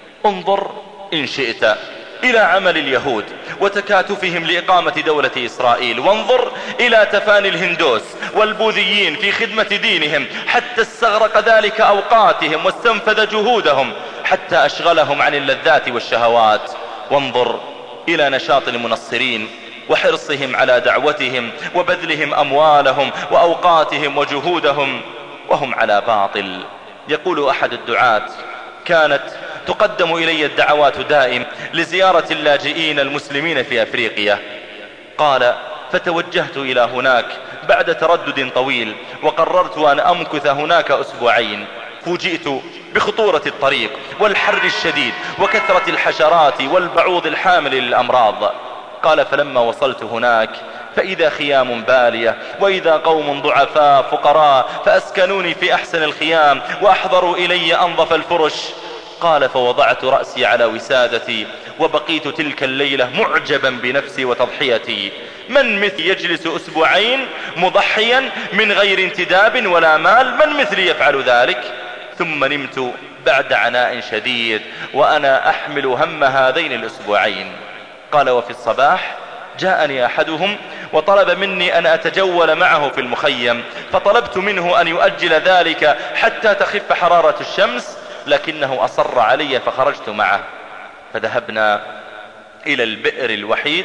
انظر إن شئت إلى عمل اليهود وتكاتفهم لإقامة دولة إسرائيل، وانظر إلى تفاني الهندوس والبوذيين في خدمة دينهم حتى استغرق ذلك أوقاتهم واستنفذ جهودهم حتى أشغلهم عن اللذات والشهوات. وانظر إلى نشاط المنصرين وحرصهم على دعوتهم وبذلهم أموالهم وأوقاتهم وجهودهم وهم على باطل. يقول أحد الدعاة: كانت تقدم إلي الدعوات دائم لزيارة اللاجئين المسلمين في أفريقيا. قال: فتوجهت إلى هناك بعد تردد طويل وقررت أن أمكث هناك أسبوعين. فوجئت بخطورة الطريق والحر الشديد وكثرة الحشرات والبعوض الحامل للأمراض. قال: فلما وصلت هناك فإذا خيام بالية وإذا قوم ضعفاء فقراء فأسكنوني في أحسن الخيام وأحضروا إلي أنظف الفرش. قال: فوضعت رأسي على وسادتي وبقيت تلك الليلة معجبا بنفسي وتضحيتي. من مثلي يجلس أسبوعين مضحيا من غير انتداب ولا مال؟ من مثلي يفعل ذلك؟ ثم نمت بعد عناء شديد وأنا أحمل هم هذين الأسبوعين. قال: وفي الصباح جاءني أحدهم وطلب مني أن أتجول معه في المخيم، فطلبت منه أن يؤجل ذلك حتى تخف حرارة الشمس، لكنه أصر علي فخرجت معه. فذهبنا إلى البئر الوحيد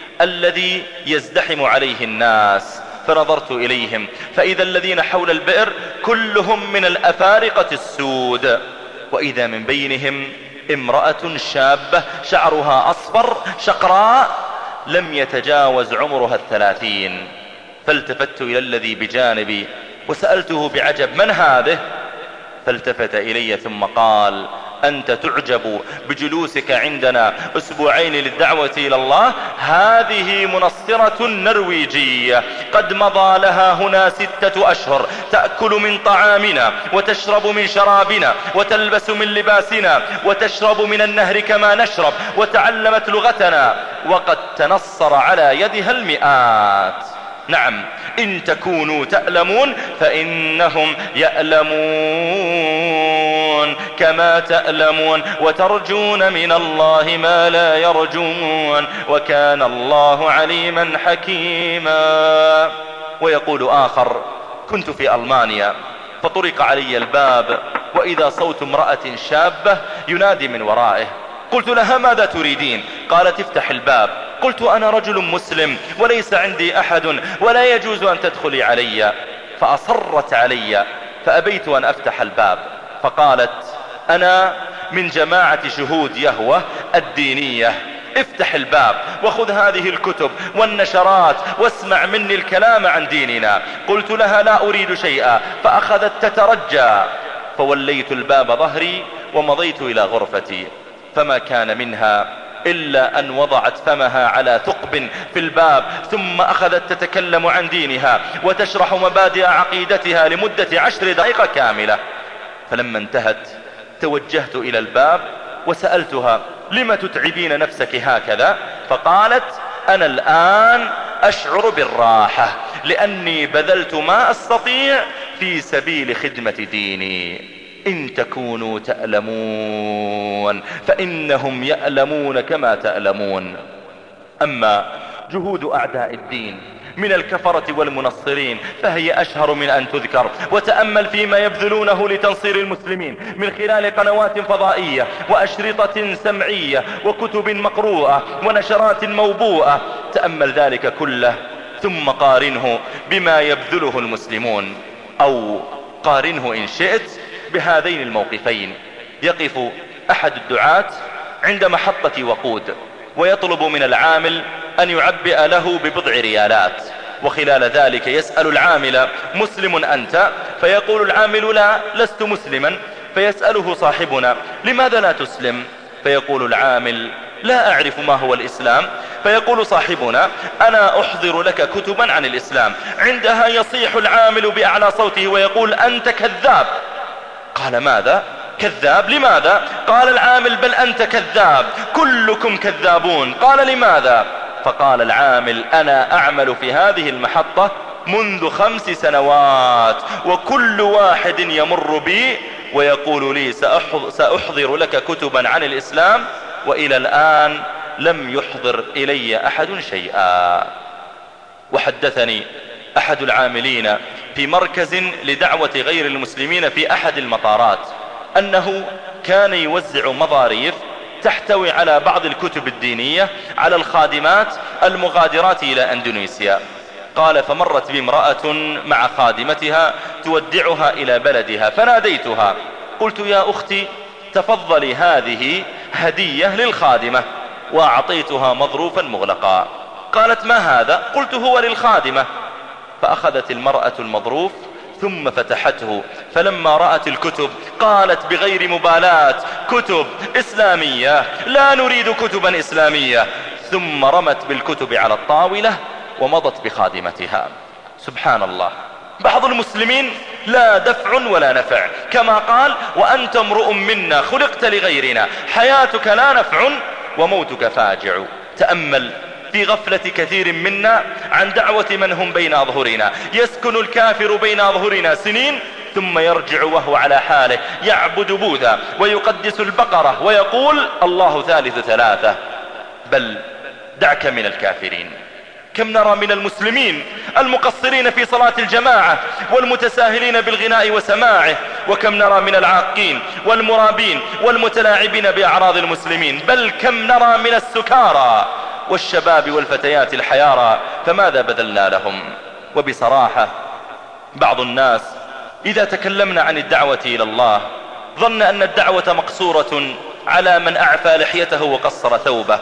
الذي يزدحم عليه الناس، فنظرت إليهم فإذا الذين حول البئر كلهم من الأفارقة السود، وإذا من بينهم امرأة شابة شعرها أصفر شقراء لم يتجاوز عمرها الثلاثين. فالتفت إلى الذي بجانبي وسألته بعجب: من هذه؟ فالتفت إلي ثم قال: أنت تعجب بجلوسك عندنا أسبوعين للدعوة إلى الله؟ هذه منصرة نرويجية قد مضى لها هنا ستة أشهر، تأكل من طعامنا وتشرب من شرابنا وتلبس من لباسنا وتشرب من النهر كما نشرب، وتعلمت لغتنا وقد تنصر على يدها المئات. نعم، إن تكونوا تألمون فإنهم يألمون كما تألمون، وترجون من الله ما لا يرجون، وكان الله عليما حكيما. ويقول آخر: كنت في ألمانيا فطرق علي الباب، وإذا صوت امرأة شابة ينادي من ورائه. قلت لها: ماذا تريدين؟ قالت: افتح الباب. قلت: أنا رجل مسلم وليس عندي أحد ولا يجوز أن تدخلي علي. فأصرت علي فأبيت أن أفتح الباب، فقالت: أنا من جماعة شهود يهوه الدينية، افتح الباب وخذ هذه الكتب والنشرات واسمع مني الكلام عن ديننا. قلت لها: لا أريد شيئا. فأخذت تترجى، فوليت الباب ظهري ومضيت إلى غرفتي، فما كان منها إلا أن وضعت فمها على ثقب في الباب، ثم أخذت تتكلم عن دينها وتشرح مبادئ عقيدتها لمدة عشر دقائق كاملة. فلما انتهت توجهت إلى الباب وسألتها: لم تتعبين نفسك هكذا؟ فقالت: أنا الآن أشعر بالراحة لأني بذلت ما أستطيع في سبيل خدمة ديني. إن تكونوا تألمون فإنهم يألمون كما تألمون. أما جهود أعداء الدين من الكفرة والمنصرين فهي أشهر من أن تذكر. وتأمل فيما يبذلونه لتنصير المسلمين من خلال قنوات فضائية وأشرطة سمعية وكتب مقروءة ونشرات موبوءة. تأمل ذلك كله ثم قارنه بما يبذله المسلمون، أو قارنه إن شئت بهذين الموقفين. يقف أحد الدعاة عند محطة وقود ويطلب من العامل أن يعبئ له ببضع ريالات، وخلال ذلك يسأل العامل: مسلم أنت؟ فيقول العامل: لا، لست مسلما. فيسأله صاحبنا: لماذا لا تسلم؟ فيقول العامل: لا أعرف ما هو الإسلام. فيقول صاحبنا: أنا أحضر لك كتبا عن الإسلام. عندها يصيح العامل بأعلى صوته ويقول: أنت كذاب. قال: ماذا؟ كذاب؟ لماذا؟ قال العامل: بل أنت كذاب، كلكم كذابون. قال: لماذا؟ فقال العامل: أنا أعمل في هذه المحطة منذ خمس سنوات، وكل واحد يمر بي ويقول لي: سأحضر لك كتبا عن الإسلام، وإلى الآن لم يحضر إلي أحد شيئا. وحدثني أحد العاملين في مركز لدعوة غير المسلمين في أحد المطارات أنه كان يوزع مظاريف تحتوي على بعض الكتب الدينية على الخادمات المغادرات إلى أندونيسيا. قال: فمرت بي امرأة مع خادمتها تودعها إلى بلدها، فناديتها قلت: يا أختي تفضلي، هذه هدية للخادمة. وأعطيتها مظروفا مغلقا. قالت: ما هذا؟ قلت: هو للخادمة. فأخذت المرأة المظروف ثم فتحته، فلما رأت الكتب قالت بغير مبالاة: كتب إسلامية، لا نريد كتبا إسلامية. ثم رمت بالكتب على الطاولة ومضت بخادمتها. سبحان الله، بعض المسلمين لا دفع ولا نفع، كما قال: وأنت امرؤ منا خلقت لغيرنا، حياتك لا نفع وموتك فاجع. تأمل في غفلة كثير منا عن دعوة من هم بين أظهرنا. يسكن الكافر بين أظهرنا سنين ثم يرجع وهو على حاله يعبد بوذا ويقدس البقرة ويقول: الله ثالث ثلاثة. بل دعك من الكافرين، كم نرى من المسلمين المقصرين في صلاة الجماعة والمتساهلين بالغناء وسماعه، وكم نرى من العاقين والمرابين والمتلاعبين بأعراض المسلمين، بل كم نرى من السكارى والشباب والفتيات الحيارى، فماذا بذلنا لهم؟ وبصراحة بعض الناس إذا تكلمنا عن الدعوة إلى الله ظن أن الدعوة مقصورة على من أعفى لحيته وقصر ثوبه،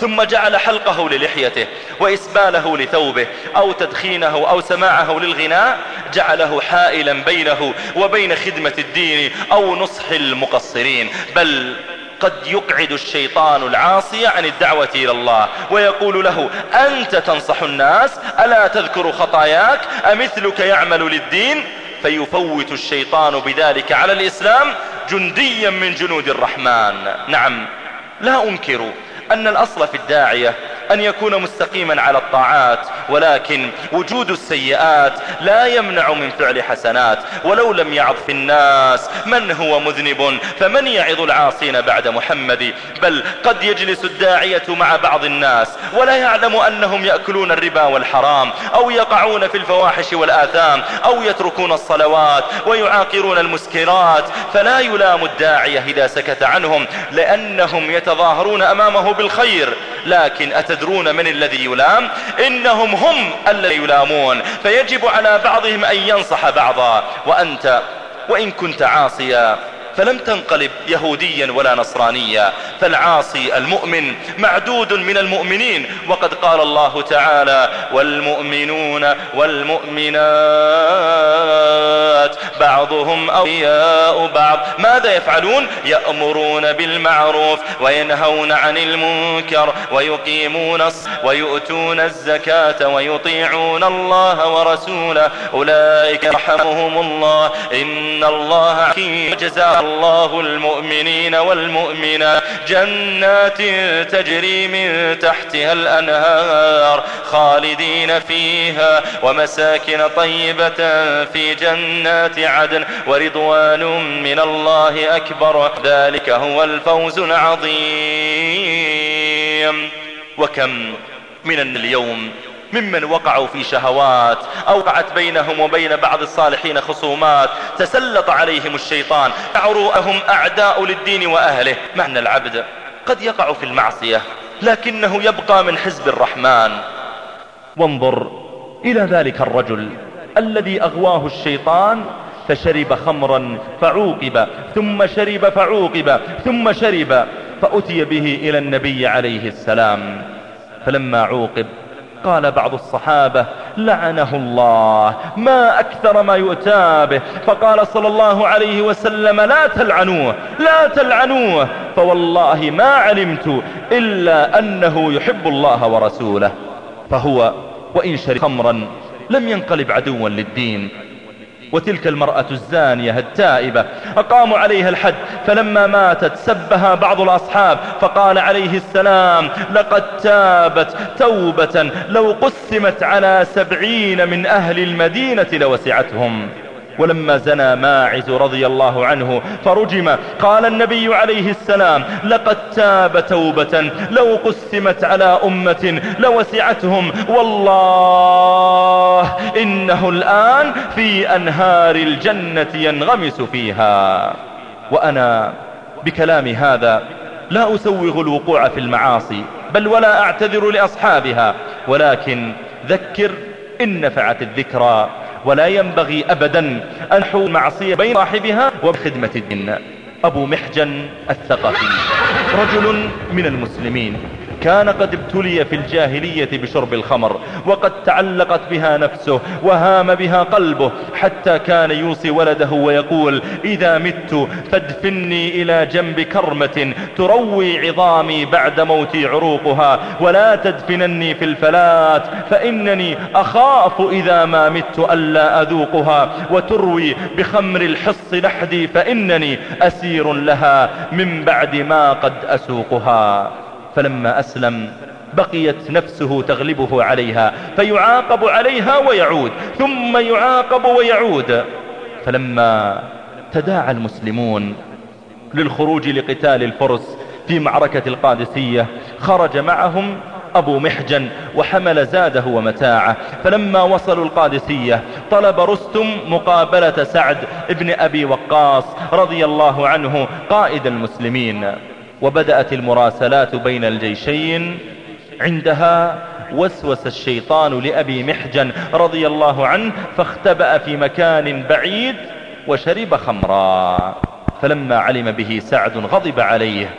ثم جعل حلقه للحيته وإسباله لثوبه أو تدخينه أو سماعه للغناء جعله حائلا بينه وبين خدمة الدين أو نصح المقصرين. بل قد يقعد الشيطان العاصي عن الدعوة إلى الله ويقول له أنت تنصح الناس ألا تذكر خطاياك أمثلك يعمل للدين، فيفوت الشيطان بذلك على الإسلام جنديا من جنود الرحمن. نعم، لا أنكر أن الأصل في الداعية أن يكون مستقيما على الطاعات، ولكن وجود السيئات لا يمنع من فعل حسنات. ولو لم يعظ في الناس من هو مذنب فمن يعظ العاصين بعد محمد. بل قد يجلس الداعية مع بعض الناس ولا يعلم أنهم يأكلون الربا والحرام أو يقعون في الفواحش والآثام أو يتركون الصلوات ويعاقرون المسكرات، فلا يلام الداعية إذا سكت عنهم لأنهم يتظاهرون أمامه بالخير. لكن أتدرون من الذي يلام؟ إنهم هم الذي يلامون، فيجب على بعضهم أن ينصح بعضا. وأنت وإن كنت عاصيا فلم تنقلب يهوديا ولا نصرانيا، فالعاصي المؤمن معدود من المؤمنين. وقد قال الله تعالى والمؤمنون والمؤمنات بعضهم أولياء بعض ماذا يفعلون؟ يأمرون بالمعروف وينهون عن المنكر ويقيمون الصلاة ويؤتون الزكاة ويطيعون الله ورسوله أولئك يرحمهم الله إن الله حكيم. جزاء الله المؤمنين والمؤمنات جنات تجري من تحتها الأنهار خالدين فيها ومساكن طيبة في جنات عدن ورضوان من الله أكبر ذلك هو الفوز العظيم. وكم من اليوم ممن وقعوا في شهوات أو وقعت بينهم وبين بعض الصالحين خصومات تسلط عليهم الشيطان عروءهم أعداء للدين وأهله. معنى العبد قد يقع في المعصية لكنه يبقى من حزب الرحمن. وانظر إلى ذلك الرجل الذي أغواه الشيطان فشرب خمرا فعوقب ثم شرب فعوقب ثم شرب فأتي به إلى النبي عليه السلام. فلما عوقب قال بعض الصحابة لعنه الله ما أكثر ما يؤتى به، فقال صلى الله عليه وسلم لا تلعنوه لا تلعنوه فوالله ما علمت إلا أنه يحب الله ورسوله. فهو وإن شرب خمرا لم ينقلب عدوا للدين. وتلك المرأة الزانية التائبة أقاموا عليها الحد، فلما ماتت سبها بعض الأصحاب فقال عليه السلام لقد تابت توبة لو قسمت على سبعين من أهل المدينة لوسعتهم. ولما زنى ماعز رضي الله عنه فرجم قال النبي عليه السلام لقد تاب توبة لو قسمت على أمة لوسعتهم والله إنه الآن في أنهار الجنة ينغمس فيها. وأنا بكلامي هذا لا أسوغ الوقوع في المعاصي بل ولا أعتذر لأصحابها، ولكن ذكر إن نفعت الذكرى، ولا ينبغي أبدا أن حول معصية بين صاحبها وبخدمة الدين. أبو محجن الثقفي رجل من المسلمين كان قد ابتلي في الجاهلية بشرب الخمر وقد تعلقت بها نفسه وهام بها قلبه، حتى كان يوصي ولده ويقول إذا مت فادفني إلى جنب كرمة تروي عظامي بعد موتي عروقها ولا تدفنني في الفلات فإنني أخاف إذا ما مت ألا أذوقها وتروي بخمر الحص لحدي فإنني أسير لها من بعد ما قد أسوقها. فلما أسلم بقيت نفسه تغلبه عليها فيعاقب عليها ويعود ثم يعاقب ويعود. فلما تداعى المسلمون للخروج لقتال الفرس في معركة القادسية خرج معهم أبو محجن وحمل زاده ومتاعه. فلما وصلوا القادسية طلب رستم مقابلة سعد ابن أبي وقاص رضي الله عنه قائد المسلمين، وبدأت المراسلات بين الجيشين. عندها وسوس الشيطان لأبي محجن رضي الله عنه فاختبأ في مكان بعيد وشرب خمرا. فلما علم به سعد غضب عليه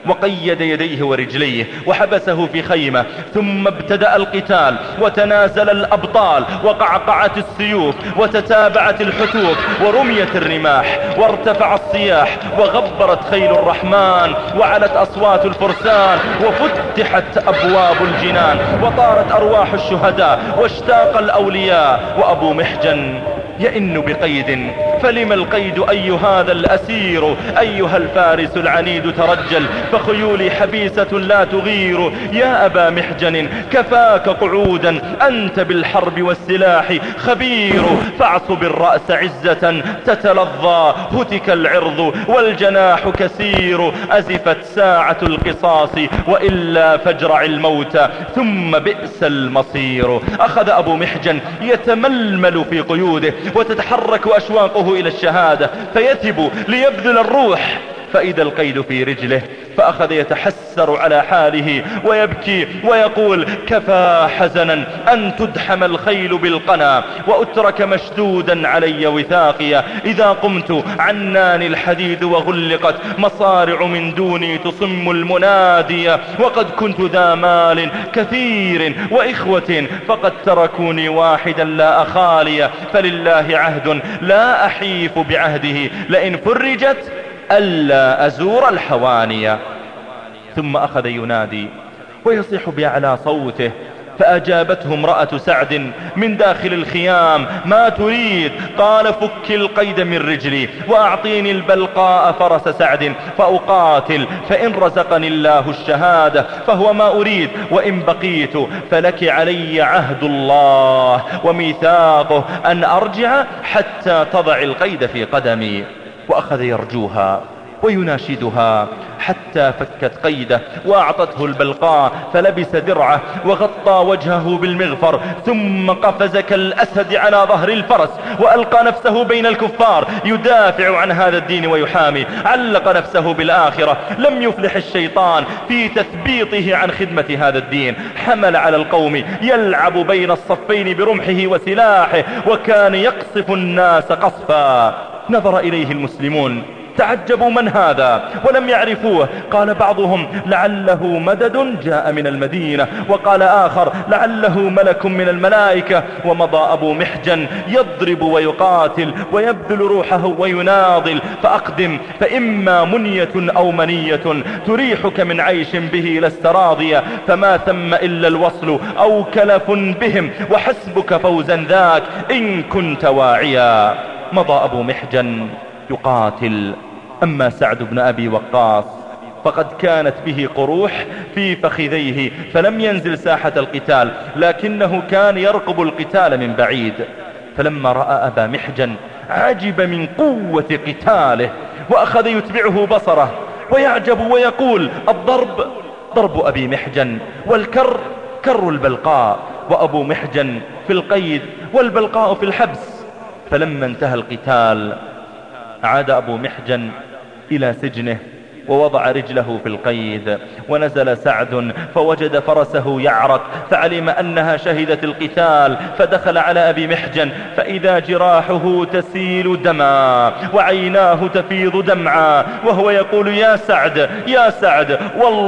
وقيد يديه ورجليه وحبسه في خيمة. ثم ابتدأ القتال وتنازل الأبطال وقعقعت السيوف وتتابعت الحتوف ورميت الرماح وارتفع الصياح وغبرت خيل الرحمن وعلت أصوات الفرسان وفتحت أبواب الجنان وطارت أرواح الشهداء واشتاق الأولياء. وأبو محجن يئن بقيد، فلم القيد أي هذا الأسير؟ أيها الفارس العنيد ترجل، فخيولي حبيسة لا تغير. يا أبا محجن كفاك قعودا، أنت بالحرب والسلاح خبير. فاعصب الرأس عزة تتلظى، هتك العرض والجناح كسير. أزفت ساعة القصاص وإلا فاجرع الموت ثم بئس المصير. أخذ أبو محجن يتململ في قيوده وتتحرك أشواقه إلى الشهادة، فيثب ليبذل الروح، فإذا القيد في رجله، فأخذ يتحسر على حاله ويبكي ويقول: كفى حزنا أن تدحم الخيل بالقنا وأترك مشدودا علي وثاقيا. إذا قمت عناني الحديد وغلقت مصارع من دوني تصم المنادي. وقد كنت ذا مال كثير وإخوة فقد تركوني واحدا لا أخالي. فلله عهد لا أحيف بعهده، لئن فرجت ألا أزور الحواني. ثم أخذ ينادي ويصيح بأعلى صوته، فأجابته امرأة سعد من داخل الخيام: ما تريد؟ قال: فك القيد من رجلي وأعطيني البلقاء فرس سعد فأقاتل، فإن رزقني الله الشهادة فهو ما أريد، وإن بقيت فلك علي عهد الله وميثاقه أن أرجع حتى تضع القيد في قدمي. وأخذ يرجوها ويناشدها حتى فكت قيده وأعطته البلقاء، فلبس درعه وغطى وجهه بالمغفر، ثم قفز كالأسد على ظهر الفرس وألقى نفسه بين الكفار يدافع عن هذا الدين ويحامي. علق نفسه بالآخرة، لم يفلح الشيطان في تثبيطه عن خدمة هذا الدين. حمل على القوم يلعب بين الصفين برمحه وسلاحه، وكان يقصف الناس قصفا. نظر إليه المسلمون تعجبوا: من هذا؟ ولم يعرفوه. قال بعضهم: لعله مدد جاء من المدينة، وقال آخر: لعله ملك من الملائكة. ومضى أبو محجن يضرب ويقاتل ويبذل روحه ويناضل. فأقدم، فإما منية أو منية تريحك من عيش به لست راضيا، فما ثم إلا الوصل أو كلف بهم، وحسبك فوزا ذاك إن كنت واعيا. مضى أبو محجن يقاتل. أما سعد بن أبي وقاص فقد كانت به قروح في فخذيه، فلم ينزل ساحة القتال، لكنه كان يرقب القتال من بعيد. فلما رأى أبا محجن عجب من قوة قتاله، وأخذ يتبعه بصره ويعجب ويقول: الضرب ضرب أبي محجن، والكر كر البلقاء، وأبو محجن في القيد والبلقاء في الحبس. فلما انتهى القتال عاد أبو محجن إلى سجنه ووضع رجله في القيد. ونزل سعد فوجد فرسه يعرق، فعلم أنها شهدت القتال، فدخل على أبي محجن فإذا جراحه تسيل دما وعيناه تفيض دمعا، وهو يقول: يا سعد يا سعد،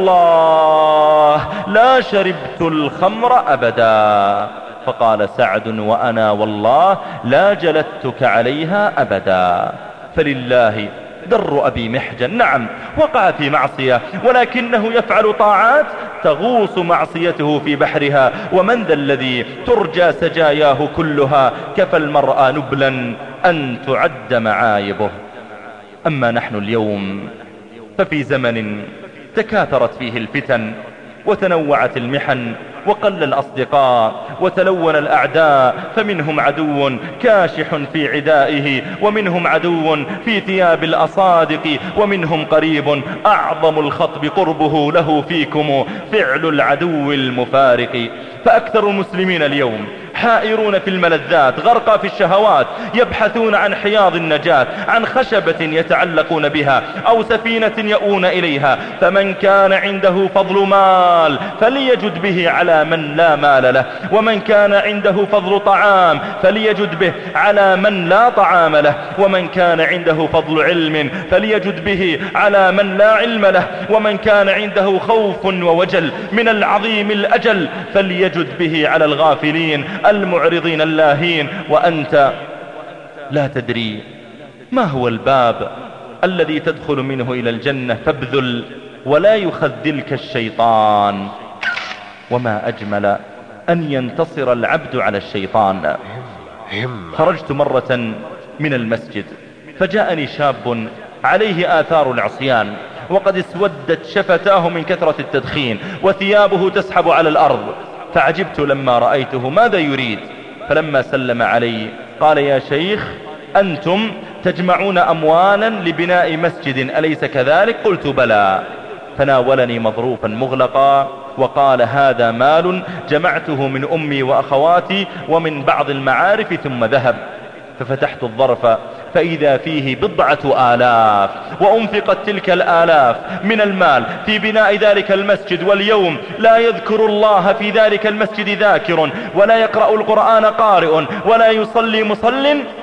والله لا شربت الخمر أبدا. فقال سعد: وأنا والله لا جلدتك عليها أبدا. فلله در أبي محجن، نعم وقع في معصية، ولكنه يفعل طاعات تغوص معصيته في بحرها. ومن ذا الذي ترجى سجاياه كلها؟ كفى المرأة نبلا أن تعد معايبه. أما نحن اليوم ففي زمن تكاثرت فيه الفتن وتنوعت المحن وقل الأصدقاء وتلون الأعداء، فمنهم عدو كاشح في عدائه، ومنهم عدو في ثياب الأصادق، ومنهم قريب أعظم الخطب قربه له فيكم فعل العدو المفارق. فأكثر المسلمين اليوم حائرون في الملذات، غرقى في الشهوات، يبحثون عن حياض النجاة، عن خشبة يتعلقون بها أو سفينة يأوون إليها. فمن كان عنده فضل مال فليجد به على من لا مال له، ومن كان عنده فضل طعام فليجد به على من لا طعام له، ومن كان عنده فضل علم فليجد به على من لا علم له، ومن كان عنده خوف ووجل من العظيم الأجل فليجد به على الغافلين المعرضين اللاهين. وأنت لا تدري ما هو الباب الذي تدخل منه إلى الجنة فابذل ولا يخذلك الشيطان. وما أجمل أن ينتصر العبد على الشيطان. خرجت مرة من المسجد فجاءني شاب عليه آثار العصيان، وقد اسودت شفتاه من كثرة التدخين، وثيابه تسحب على الأرض، فعجبت لما رأيته ماذا يريد. فلما سلم علي قال: يا شيخ، أنتم تجمعون أموالا لبناء مسجد أليس كذلك؟ قلت: بلى. فناولني مظروفا مغلقا وقال: هذا مال جمعته من أمي وأخواتي ومن بعض المعارف ثم ذهب. ففتحت الظرف فإذا فيه بضعة آلاف، وأنفقت تلك الآلاف من المال في بناء ذلك المسجد، واليوم لا يذكر الله في ذلك المسجد ذاكر، ولا يقرأ القرآن قارئ، ولا يصلي مصل،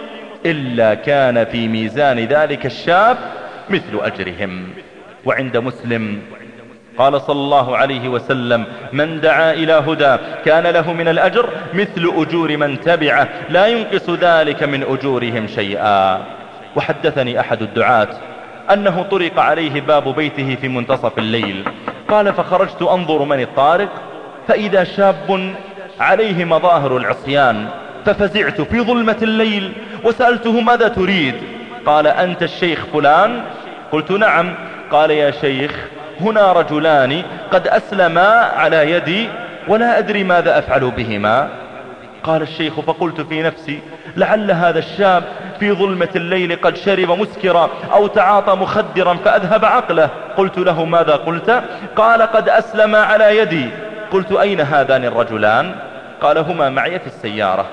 إلا كان في ميزان ذلك الشاب مثل أجرهم. وعند مسلم قال صلى الله عليه وسلم: من دعا إلى هدى كان له من الأجر مثل أجور من تبعه لا ينقص ذلك من أجورهم شيئا. وحدثني أحد الدعاة أنه طرق عليه باب بيته في منتصف الليل، قال: فخرجت أنظر من الطارق فإذا شاب عليه مظاهر العصيان، ففزعت في ظلمة الليل وسألته: ماذا تريد؟ قال: أنت الشيخ فلان؟ قلت: نعم. قال: يا شيخ، هنا رجلان قد أسلما على يدي ولا أدري ماذا أفعل بهما. قال الشيخ: فقلت في نفسي: لعل هذا الشاب في ظلمة الليل قد شرب مسكرا أو تعاطى مخدرا فأذهب عقله. قلت له: ماذا قلت؟ قال: قد أسلما على يدي. قلت: أين هذان الرجلان؟ قال: هما معي في السيارة.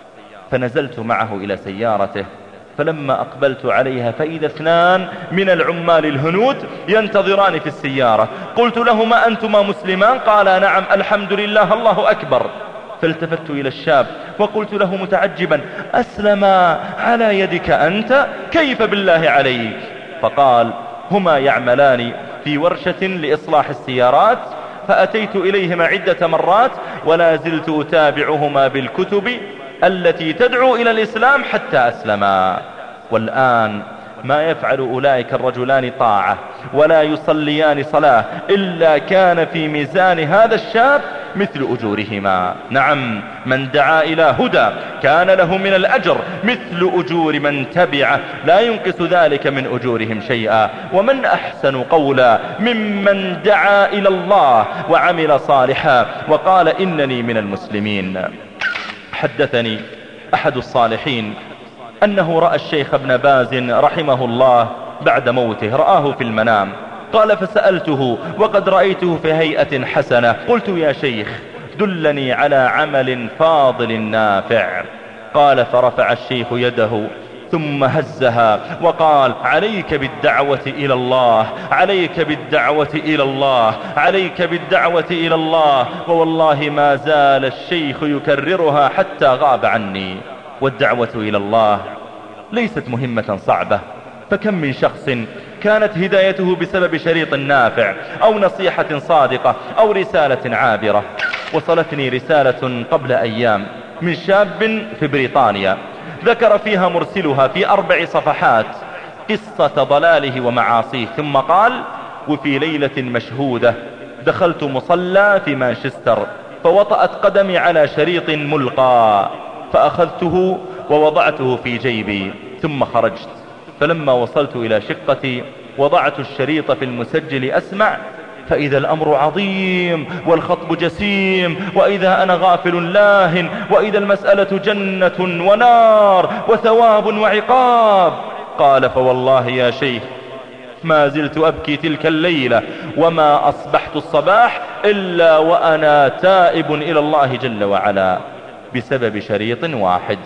فنزلت معه إلى سيارته، فلما أقبلت عليها فإذا اثنان من العمال الهنود ينتظران في السيارة. قلت لهما: أنتما مسلمان؟ قال: نعم الحمد لله الله أكبر. فالتفت إلى الشاب وقلت له متعجبا: أسلم على يدك أنت؟ كيف بالله عليك؟ فقال: هما يعملان في ورشة لإصلاح السيارات، فأتيت إليهما عدة مرات ولا زلت أتابعهما بالكتب التي تدعو إلى الإسلام حتى أسلما. والآن ما يفعل أولئك الرجلان طاعة ولا يصليان صلاة إلا كان في ميزان هذا الشاب مثل أجورهما. نعم، من دعا إلى هدى كان له من الأجر مثل أجور من تبعه لا ينقص ذلك من أجورهم شيئا. ومن أحسن قولا ممن دعا إلى الله وعمل صالحا وقال إنني من المسلمين. حدثني أحد الصالحين أنه رأى الشيخ ابن باز رحمه الله بعد موته، رآه في المنام. قال: فسألته وقد رأيته في هيئة حسنة، قلت: يا شيخ دلني على عمل فاضل نافع. قال: فرفع الشيخ يده ثم هزها وقال: عليك بالدعوة إلى الله، عليك بالدعوة إلى الله، عليك بالدعوة إلى الله. ووالله ما زال الشيخ يكررها حتى غاب عني. والدعوة إلى الله ليست مهمة صعبة، فكم من شخص كانت هدايته بسبب شريط نافع أو نصيحة صادقة أو رسالة عابرة. وصلتني رسالة قبل أيام من شاب في بريطانيا ذكر فيها مرسلها في أربع صفحات قصة ضلاله ومعاصيه، ثم قال: وفي ليلة مشهودة دخلت مصلى في مانشستر فوطأت قدمي على شريط ملقى، فأخذته ووضعته في جيبي ثم خرجت. فلما وصلت إلى شقتي وضعت الشريط في المسجل أسمع، فإذا الأمر عظيم والخطب جسيم، وإذا أنا غافل لاهن، وإذا المسألة جنة ونار وثواب وعقاب. قال: فوالله يا شيخ ما زلت أبكي تلك الليلة وما أصبحت الصباح إلا وأنا تائب إلى الله جل وعلا. بسبب شريط واحد.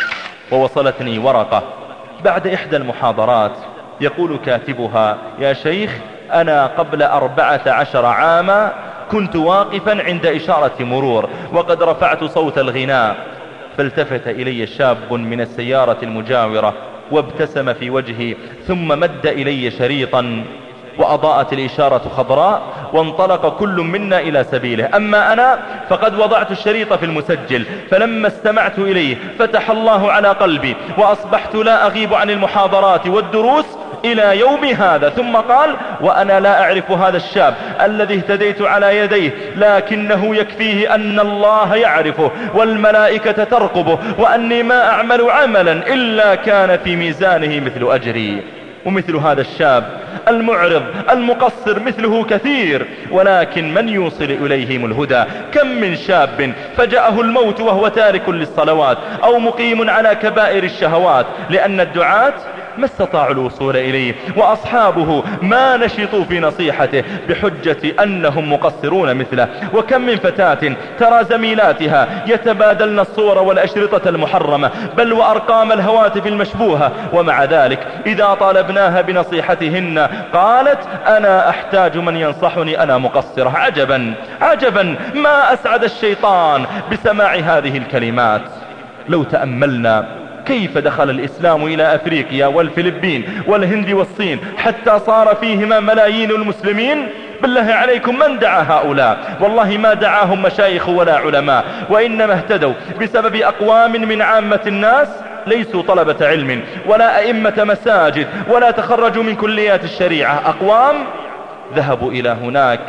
ووصلتني ورقة بعد إحدى المحاضرات يقول كاتبها: يا شيخ، أنا قبل أربعة عشر عاما كنت واقفا عند إشارة مرور وقد رفعت صوت الغناء، فالتفت إلي شاب من السيارة المجاورة وابتسم في وجهي، ثم مد إلي شريطا وأضاءت الإشارة خضراء وانطلق كل منا إلى سبيله. أما أنا فقد وضعت الشريط في المسجل، فلما استمعت إليه فتح الله على قلبي وأصبحت لا أغيب عن المحاضرات والدروس إلى يوم هذا. ثم قال: وأنا لا أعرف هذا الشاب الذي اهتديت على يديه، لكنه يكفيه أن الله يعرفه والملائكة ترقبه، وأني ما أعمل عملا إلا كان في ميزانه مثل أجري. ومثل هذا الشاب المعرض المقصر مثله كثير، ولكن من يوصل إليهم الهدى؟ كم من شاب فجأه الموت وهو تارك للصلوات أو مقيم على كبائر الشهوات، لأن الدعاة ما استطاعوا الوصول إليه وأصحابه ما نشطوا في نصيحته بحجة أنهم مقصرون مثله. وكم من فتاة ترى زميلاتها يتبادلن الصور والأشرطة المحرمة بل وأرقام الهواتف المشبوهة، ومع ذلك إذا طالبناها بنصيحتهن قالت: أنا أحتاج من ينصحني، أنا مقصرة. عجبا عجبا ما أسعد الشيطان بسماع هذه الكلمات. لو تأملنا كيف دخل الإسلام إلى أفريقيا والفلبين والهند والصين حتى صار فيهما ملايين المسلمين، بالله عليكم من دعا هؤلاء؟ والله ما دعاهم مشايخ ولا علماء، وإنما اهتدوا بسبب أقوام من عامة الناس ليسوا طلبة علم ولا أئمة مساجد ولا تخرجوا من كليات الشريعة. أقوام ذهبوا إلى هناك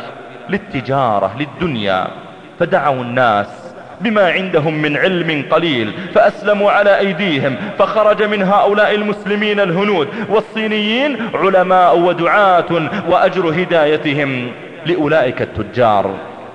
للتجارة للدنيا، فدعوا الناس بما عندهم من علم قليل فأسلموا على أيديهم، فخرج من هؤلاء المسلمين الهنود والصينيين علماء ودعاة، وأجر هدايتهم لأولئك التجار.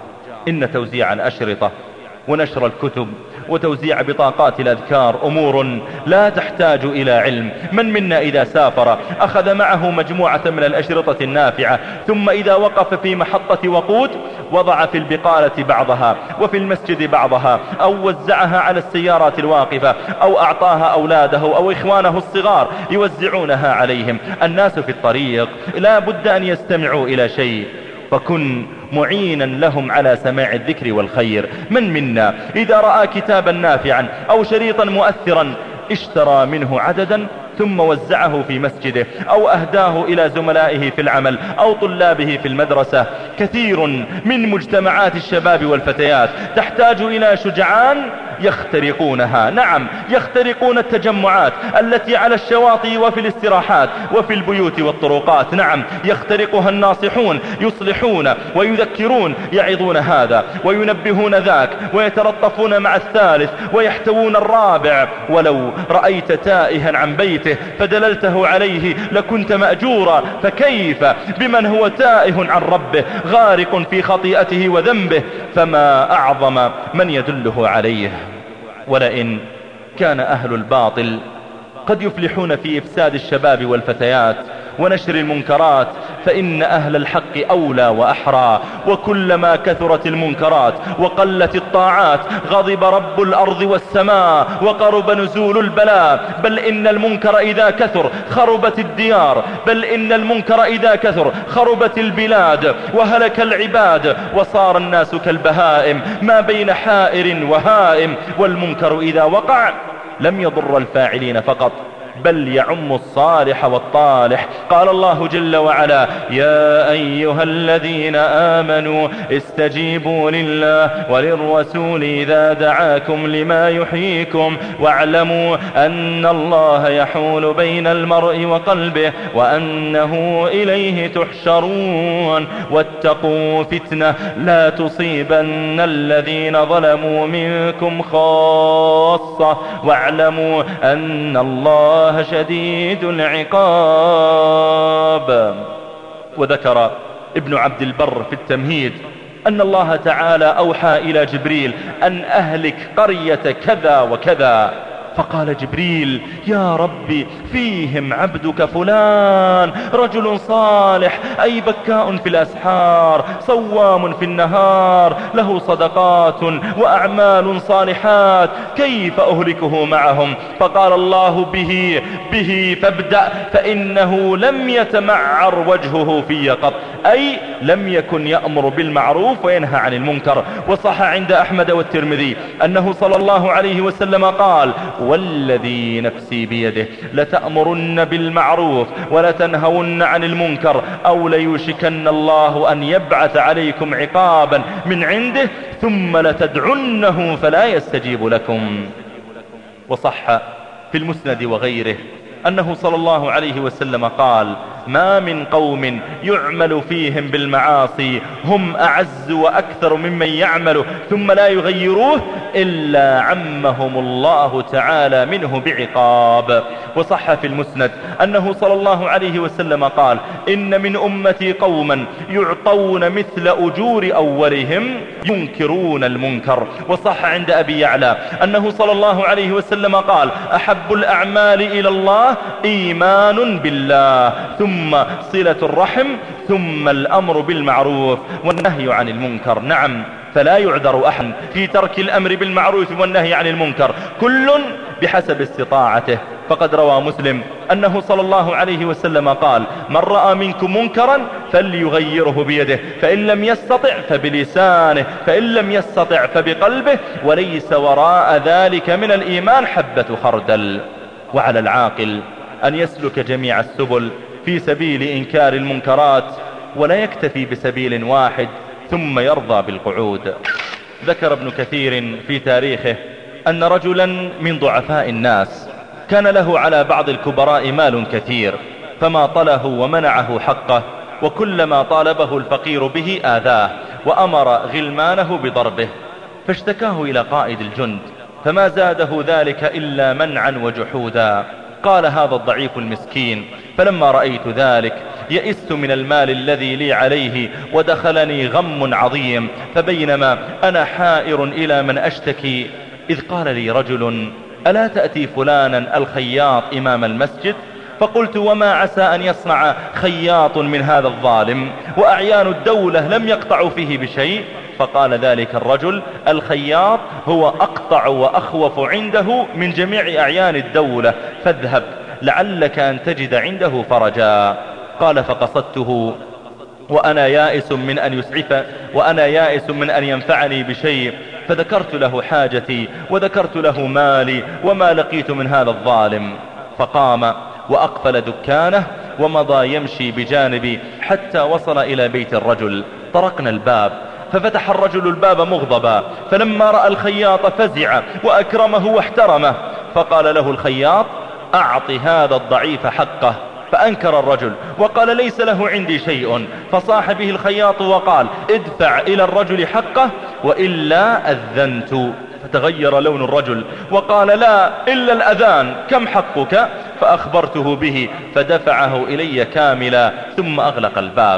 إن توزيع الأشرطة ونشر الكتب وتوزيع بطاقات الأذكار أمور لا تحتاج إلى علم. من منا إذا سافر أخذ معه مجموعة من الأشرطة النافعة، ثم إذا وقف في محطة وقود وضع في البقالة بعضها وفي المسجد بعضها، أو وزعها على السيارات الواقفة، أو أعطاها أولاده أو إخوانه الصغار يوزعونها عليهم. الناس في الطريق لا بد أن يستمعوا إلى شيء، فكن معينا لهم على سماع الذكر والخير. من منا إذا رأى كتابا نافعا أو شريطا مؤثرا اشترى منه عددا ثم وزعه في مسجده، أو أهداه إلى زملائه في العمل أو طلابه في المدرسة؟ كثير من مجتمعات الشباب والفتيات تحتاج إلى شجعان يخترقونها. نعم، يخترقون التجمعات التي على الشواطئ وفي الاستراحات وفي البيوت والطرقات. نعم، يخترقها الناصحون، يصلحون ويذكرون، يعظون هذا وينبهون ذاك، ويتلطفون مع الثالث ويحتوون الرابع. ولو رأيت تائها عن بيته فدللته عليه لكنت مأجورا، فكيف بمن هو تائه عن ربه غارق في خطيئته وذنبه؟ فما أعظم من يدله عليه. ولئن كان أهل الباطل قد يفلحون في إفساد الشباب والفتيات ونشر المنكرات، فإن أهل الحق أولى وأحرى. وكلما كثرت المنكرات وقلت الطاعات غضب رب الأرض والسماء وقرب نزول البلاء. بل إن المنكر إذا كثر خربت الديار، بل إن المنكر إذا كثر خربت البلاد وهلك العباد، وصار الناس كالبهائم ما بين حائر وهائم. والمنكر إذا وقع لم يضر الفاعلين فقط بل يعم الصالح والطالح. قال الله جل وعلا: يا أيها الذين آمنوا استجيبوا لله وللرسول إذا دعاكم لما يحييكم واعلموا أن الله يحول بين المرء وقلبه وأنه إليه تحشرون. واتقوا فتنة لا تصيبن الذين ظلموا منكم خاصة واعلموا أن الله شديد العقاب. وذكر ابن عبد البر في التمهيد أن الله تعالى أوحى إلى جبريل أن أهلك قرية كذا وكذا، فقال جبريل: يا ربي فيهم عبدك فلان رجل صالح، أي بكاء في الأسحار، صوام في النهار، له صدقات وأعمال صالحات، كيف أهلكه معهم؟ فقال الله: به به فابدأ، فإنه لم يتمعر وجهه في قط، أي لم يكن يأمر بالمعروف وينهى عن المنكر. وصح عند أحمد والترمذي أنه صلى الله عليه وسلم قال: والذي نفسي بيده لتأمرن بالمعروف ولتنهون عن المنكر، أو ليوشكن الله أن يبعث عليكم عقابا من عنده ثم لتدعنه فلا يستجيب لكم. وصح في المسند وغيره أنه صلى الله عليه وسلم قال: ما من قوم يعمل فيهم بالمعاصي هم أعز وأكثر ممن يعمل ثم لا يغيروه إلا عمهم الله تعالى منه بعقاب. وصح في المسند أنه صلى الله عليه وسلم قال: إن من أمتي قوما يعطون مثل أجور أولهم ينكرون المنكر. وصح عند أبي يعلى أنه صلى الله عليه وسلم قال: أحب الأعمال إلى الله إيمان بالله، ثم صلة الرحم، ثم الأمر بالمعروف والنهي عن المنكر. نعم، فلا يعذر أحد في ترك الأمر بالمعروف والنهي عن المنكر، كل بحسب استطاعته. فقد روى مسلم أنه صلى الله عليه وسلم قال: من رأى منكم منكرا فليغيره بيده، فإن لم يستطع فبلسانه، فإن لم يستطع فبقلبه، وليس وراء ذلك من الإيمان حبة خردل. وعلى العاقل أن يسلك جميع السبل في سبيل إنكار المنكرات، ولا يكتفي بسبيل واحد ثم يرضى بالقعود. ذكر ابن كثير في تاريخه أن رجلا من ضعفاء الناس كان له على بعض الكبراء مال كثير، فما طله ومنعه حقه، وكلما طالبه الفقير به آذاه، وأمر غلمانه بضربه، فاشتكاه إلى قائد الجند، فما زاده ذلك إلا منعا وجحودا. قال: هذا الضعيف المسكين فلما رأيت ذلك يئست من المال الذي لي عليه، ودخلني غم عظيم، فبينما أنا حائر إلى من أشتكي إذ قال لي رجل: ألا تأتي فلانا الخياط إمام المسجد؟ فقلت: وما عسى أن يصنع خياط من هذا الظالم، وأعيان الدولة لم يقطعوا فيه بشيء؟ فقال ذلك الرجل: الخياط هو أقطع وأخوف عنده من جميع أعيان الدولة، فاذهب لعلك أن تجد عنده فرجا. قال: فقصدته وأنا يائس من أن يسعف وأنا يائس من أن ينفعني بشيء، فذكرت له حاجتي وذكرت له مالي وما لقيت من هذا الظالم، فقام وأقفل دكانه ومضى يمشي بجانبي حتى وصل إلى بيت الرجل. طرقنا الباب، ففتح الرجل الباب مغضبا، فلما رأى الخياط فزع وأكرمه واحترمه، فقال له الخياط: أعط هذا الضعيف حقه. فأنكر الرجل وقال: ليس له عندي شيء. فصاح به الخياط وقال: ادفع إلى الرجل حقه وإلا أذنت. فتغير لون الرجل وقال: لا إلا الأذان، كم حقك؟ فأخبرته به فدفعه إلي كاملا ثم أغلق الباب.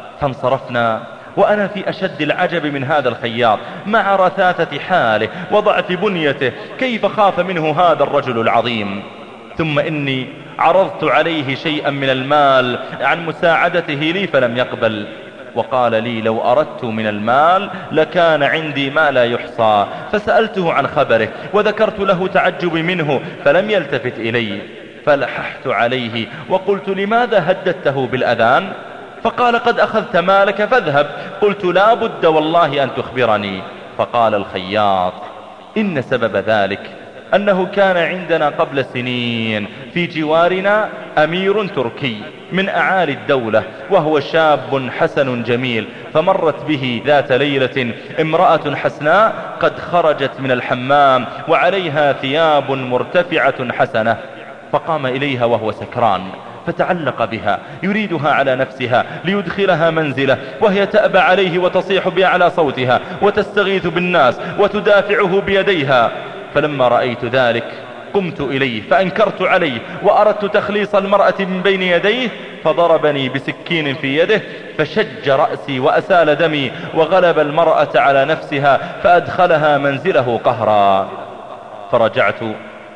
فانصرفنا وأنا في أشد العجب من هذا الخياط، مع رثاثة حاله وضعف بنيته، كيف خاف منه هذا الرجل العظيم. ثم إني عرضت عليه شيئا من المال عن مساعدته لي فلم يقبل، وقال لي: لو أردت من المال لكان عندي ما لا يحصى. فسألته عن خبره وذكرت له تعجبي منه فلم يلتفت إلي، فلححت عليه وقلت: لماذا هددته بالأذان؟ فقال: قد أخذت مالك فاذهب. قلت: لا بد والله أن تخبرني. فقال الخياط: إن سبب ذلك أنه كان عندنا قبل سنين في جوارنا أمير تركي من أعالي الدولة، وهو شاب حسن جميل، فمرت به ذات ليلة امرأة حسناء قد خرجت من الحمام وعليها ثياب مرتفعة حسنة، فقام إليها وهو سكران فتعلق بها يريدها على نفسها ليدخلها منزله، وهي تأبى عليه وتصيح بأعلى صوتها وتستغيث بالناس وتدافعه بيديها. فلما رأيت ذلك قمت إليه فأنكرت عليه وأردت تخليص المرأة من بين يديه، فضربني بسكين في يده فشج رأسي وأسال دمي، وغلب المرأة على نفسها فأدخلها منزله قهرا. فرجعت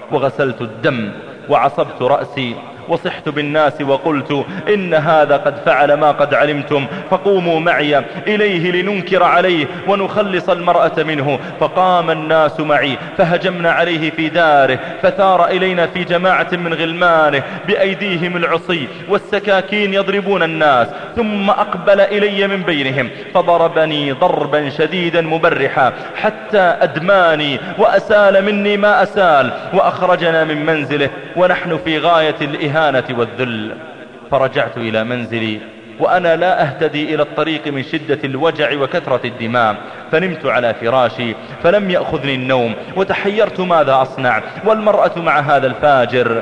وغسلت الدم وعصبت رأسي وصحت بالناس وقلت إن هذا قد فعل ما قد علمتم، فقوموا معي إليه لننكر عليه ونخلص المرأة منه. فقام الناس معي فهجمنا عليه في داره، فثار إلينا في جماعة من غلمانه بأيديهم العصي والسكاكين يضربون الناس، ثم أقبل إلي من بينهم فضربني ضربا شديدا مبرحا حتى أدماني وأسال مني ما أسال، وأخرجنا من منزله ونحن في غاية الإهانة والذل. فرجعت إلى منزلي وأنا لا أهتدي إلى الطريق من شدة الوجع وكثرة الدماء، فنمت على فراشي فلم يأخذني النوم، وتحيرت ماذا أصنع والمرأة مع هذا الفاجر.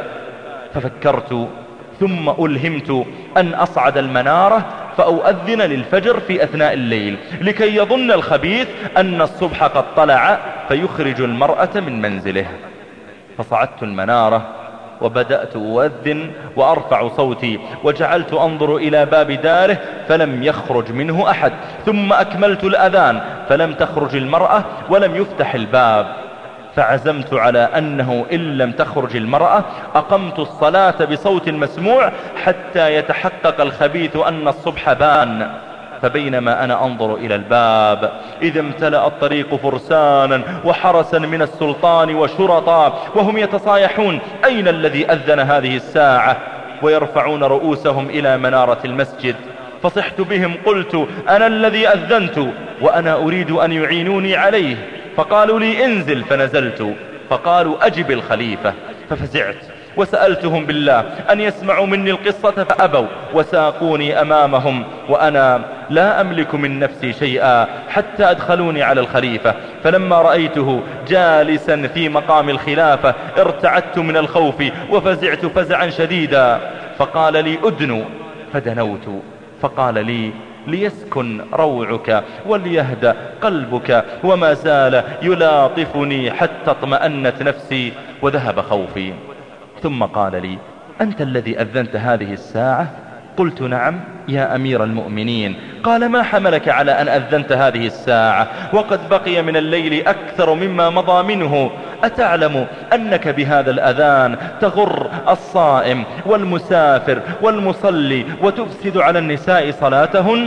ففكرت ثم ألهمت أن أصعد المنارة فأؤذن للفجر في أثناء الليل لكي يظن الخبيث أن الصبح قد طلع فيخرج المرأة من منزله. فصعدت المنارة وبدأت أؤذن وأرفع صوتي، وجعلت أنظر إلى باب داره فلم يخرج منه أحد، ثم أكملت الأذان فلم تخرج المرأة ولم يفتح الباب. فعزمت على أنه إن لم تخرج المرأة أقمت الصلاة بصوت مسموع حتى يتحقق الخبيث أن الصبح بان. فبينما أنا أنظر إلى الباب إذا امتلأ الطريق فرسانا وحرسا من السلطان وشرطا، وهم يتصايحون أين الذي أذن هذه الساعة، ويرفعون رؤوسهم إلى منارة المسجد. فصحت بهم قلت أنا الذي أذنت وأنا أريد أن يعينوني عليه. فقالوا لي انزل، فنزلت. فقالوا أجب الخليفة، ففزعت وسألتهم بالله أن يسمعوا مني القصة فأبوا وساقوني أمامهم، وأنا لا أملك من نفسي شيئا حتى أدخلوني على الخليفة. فلما رأيته جالسا في مقام الخلافة ارتعدت من الخوف وفزعت فزعا شديدا. فقال لي أدنوا، فدنوت. فقال لي ليسكن روعك وليهدأ قلبك، وما زال يلاطفني حتى اطمأنت نفسي وذهب خوفي. ثم قال لي أنت الذي أذنت هذه الساعة؟ قلت نعم يا أمير المؤمنين. قال ما حملك على أن أذنت هذه الساعة وقد بقي من الليل أكثر مما مضى منه؟ أتعلم أنك بهذا الأذان تغر الصائم والمسافر والمصلي وتفسد على النساء صلاتهن؟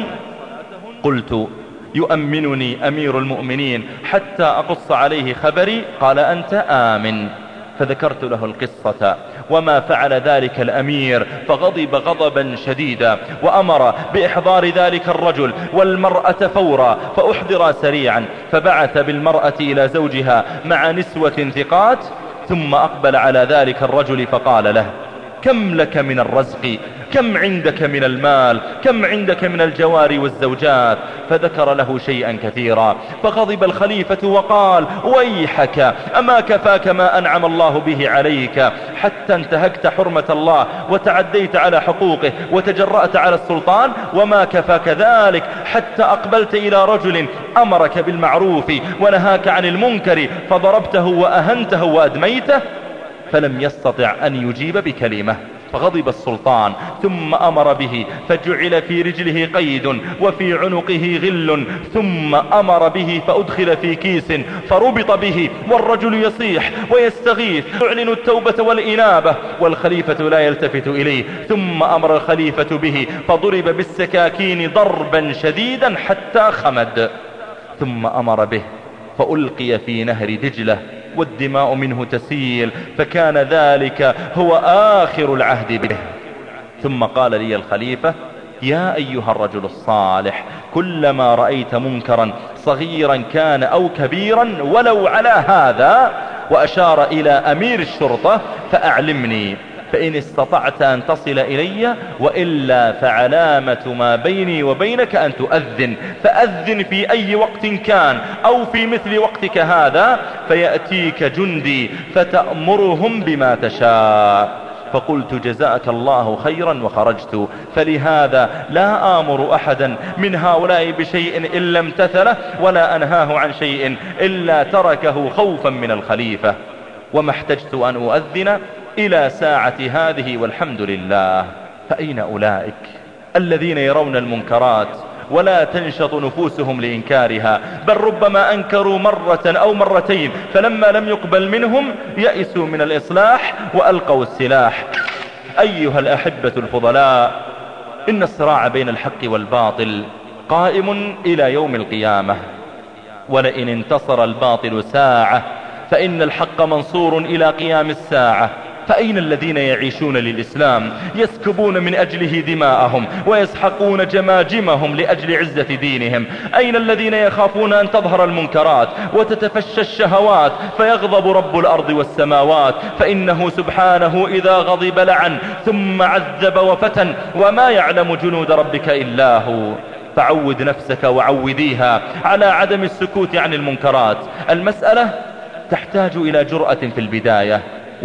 قلت يؤمنني أمير المؤمنين حتى أقص عليه خبري. قال أنت آمن. فذكرت له القصة وما فعل ذلك الأمير، فغضب غضبا شديدا وأمر بإحضار ذلك الرجل والمرأة فورا، فأحضر سريعا. فبعث بالمرأة إلى زوجها مع نسوة ثقات، ثم أقبل على ذلك الرجل فقال له كم لك من الرزق، كم عندك من المال، كم عندك من الجوار والزوجات؟ فذكر له شيئا كثيرا. فغضب الخليفة وقال ويحك، أما كفاك ما أنعم الله به عليك حتى انتهكت حرمة الله وتعديت على حقوقه وتجرأت على السلطان؟ وما كفاك ذلك حتى أقبلت إلى رجل أمرك بالمعروف ونهاك عن المنكر فضربته وأهنته وأدميته؟ فلم يستطع أن يجيب بكلمة. فغضب السلطان ثم أمر به، فجعل في رجله قيد وفي عنقه غل، ثم أمر به فأدخل في كيس فربط به، والرجل يصيح ويستغيث يعلن التوبة والإنابة والخليفة لا يلتفت إليه. ثم أمر الخليفة به فضرب بالسكاكين ضربا شديدا حتى خمد. ثم أمر به فألقي في نهر دجلة والدماء منه تسيل، فكان ذلك هو آخر العهد به. ثم قال لي الخليفة يا أيها الرجل الصالح، كلما رأيت منكرا صغيرا كان أو كبيرا ولو على هذا، وأشار إلى أمير الشرطة، فأعلمني، فإن استطعت أن تصل إلي، وإلا فعلامة ما بيني وبينك أن تؤذن، فأذن في أي وقت كان أو في مثل وقتك هذا، فيأتيك جندي فتأمرهم بما تشاء. فقلت جزاك الله خيرا وخرجت. فلهذا لا آمر أحدا من هؤلاء بشيء إلا امتثله، ولا أنهاه عن شيء إلا تركه خوفا من الخليفة. وما احتجت أن أؤذن إلى ساعة هذه والحمد لله. فأين أولئك الذين يرون المنكرات ولا تنشط نفوسهم لإنكارها، بل ربما أنكروا مرة أو مرتين، فلما لم يقبل منهم يئسوا من الإصلاح وألقوا السلاح. أيها الأحبة الفضلاء، إن الصراع بين الحق والباطل قائم إلى يوم القيامة، ولئن انتصر الباطل ساعة فإن الحق منصور إلى قيام الساعة. فأين الذين يعيشون للإسلام يسكبون من أجله دماءهم ويسحقون جماجمهم لأجل عزة دينهم؟ أين الذين يخافون أن تظهر المنكرات وتتفشى الشهوات فيغضب رب الأرض والسماوات؟ فإنه سبحانه إذا غضب لعن ثم عذب وفتن، وما يعلم جنود ربك إلا هو. فعود نفسك وعوديها على عدم السكوت عن المنكرات. المسألة تحتاج إلى جرأة في البداية،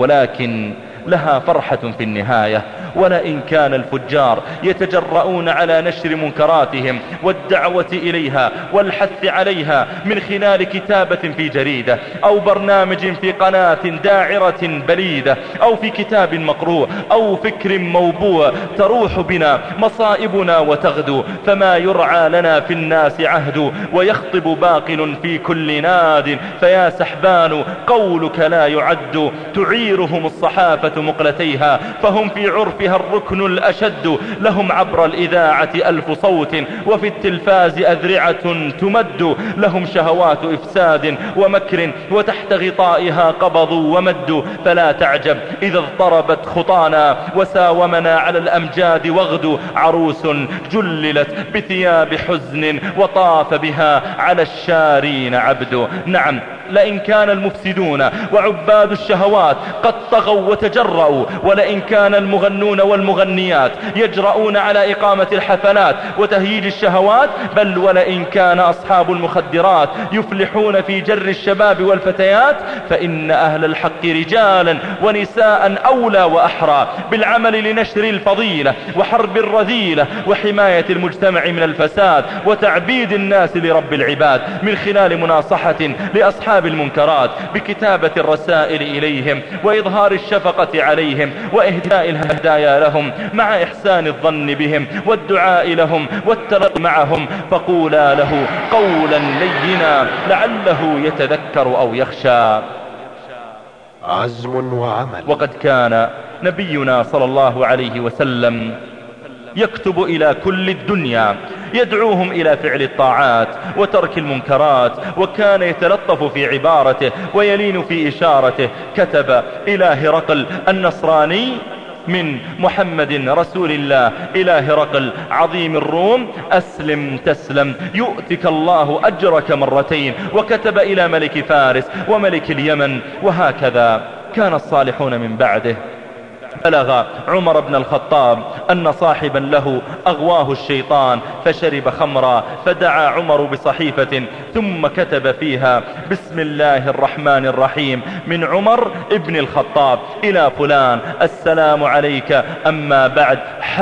ولكن لها فرحة في النهاية. ولئن كان الفجار يتجرؤون على نشر منكراتهم والدعوة إليها والحث عليها من خلال كتابة في جريدة أو برنامج في قناة داعرة بليدة أو في كتاب مقروء أو فكر موبوع، تروح بنا مصائبنا وتغدو، فما يرعى لنا في الناس عهد، ويخطب باقل في كل ناد. فيا سحبان قولك لا يعد، تعيرهم الصحافة مقلتيها، فهم في عرفها الركن الأشد. لهم عبر الإذاعة ألف صوت، وفي التلفاز أذرعة تمد. لهم شهوات إفساد ومكر، وتحت غطائها قبضوا ومدوا. فلا تعجب إذا اضطربت خطانا وساومنا على الأمجاد وغدوا. عروس جللت بثياب حزن وطاف بها على الشارين عبد. نعم، لئن كان المفسدون وعباد الشهوات قد طغوا وتجرؤوا، ولئن كان المغنون والمغنيات يجرؤون على إقامة الحفلات وتهييج الشهوات، بل ولئن كان أصحاب المخدرات يفلحون في جر الشباب والفتيات، فإن أهل الحق رجالا ونساء أولى وأحرى بالعمل لنشر الفضيلة وحرب الرذيلة وحماية المجتمع من الفساد وتعبيد الناس لرب العباد، من خلال مناصحة لأصحاب المنكرات بكتابة الرسائل إليهم وإظهار الشفقة عليهم وإهداء الهدايا لهم، مع إحسان الظن بهم والدعاء لهم والترقي معهم. فقولا له قولا لينا لعله يتذكر أو يخشى. عزم وعمل. وقد كان نبينا صلى الله عليه وسلم يكتب إلى كل الدنيا يدعوهم إلى فعل الطاعات وترك المنكرات، وكان يتلطف في عبارته ويلين في إشارته. كتب إلى هرقل النصراني من محمد رسول الله إلى هرقل عظيم الروم: أسلم تسلم يؤتك الله أجرك مرتين. وكتب إلى ملك فارس وملك اليمن. وهكذا كان الصالحون من بعده. بلغ عمر بن الخطاب أن صاحبا له أغواه الشيطان فشرب خمرا، فدعا عمر بصحيفة ثم كتب فيها: بسم الله الرحمن الرحيم، من عمر ابن الخطاب إلى فلان، السلام عليك، أما بعد،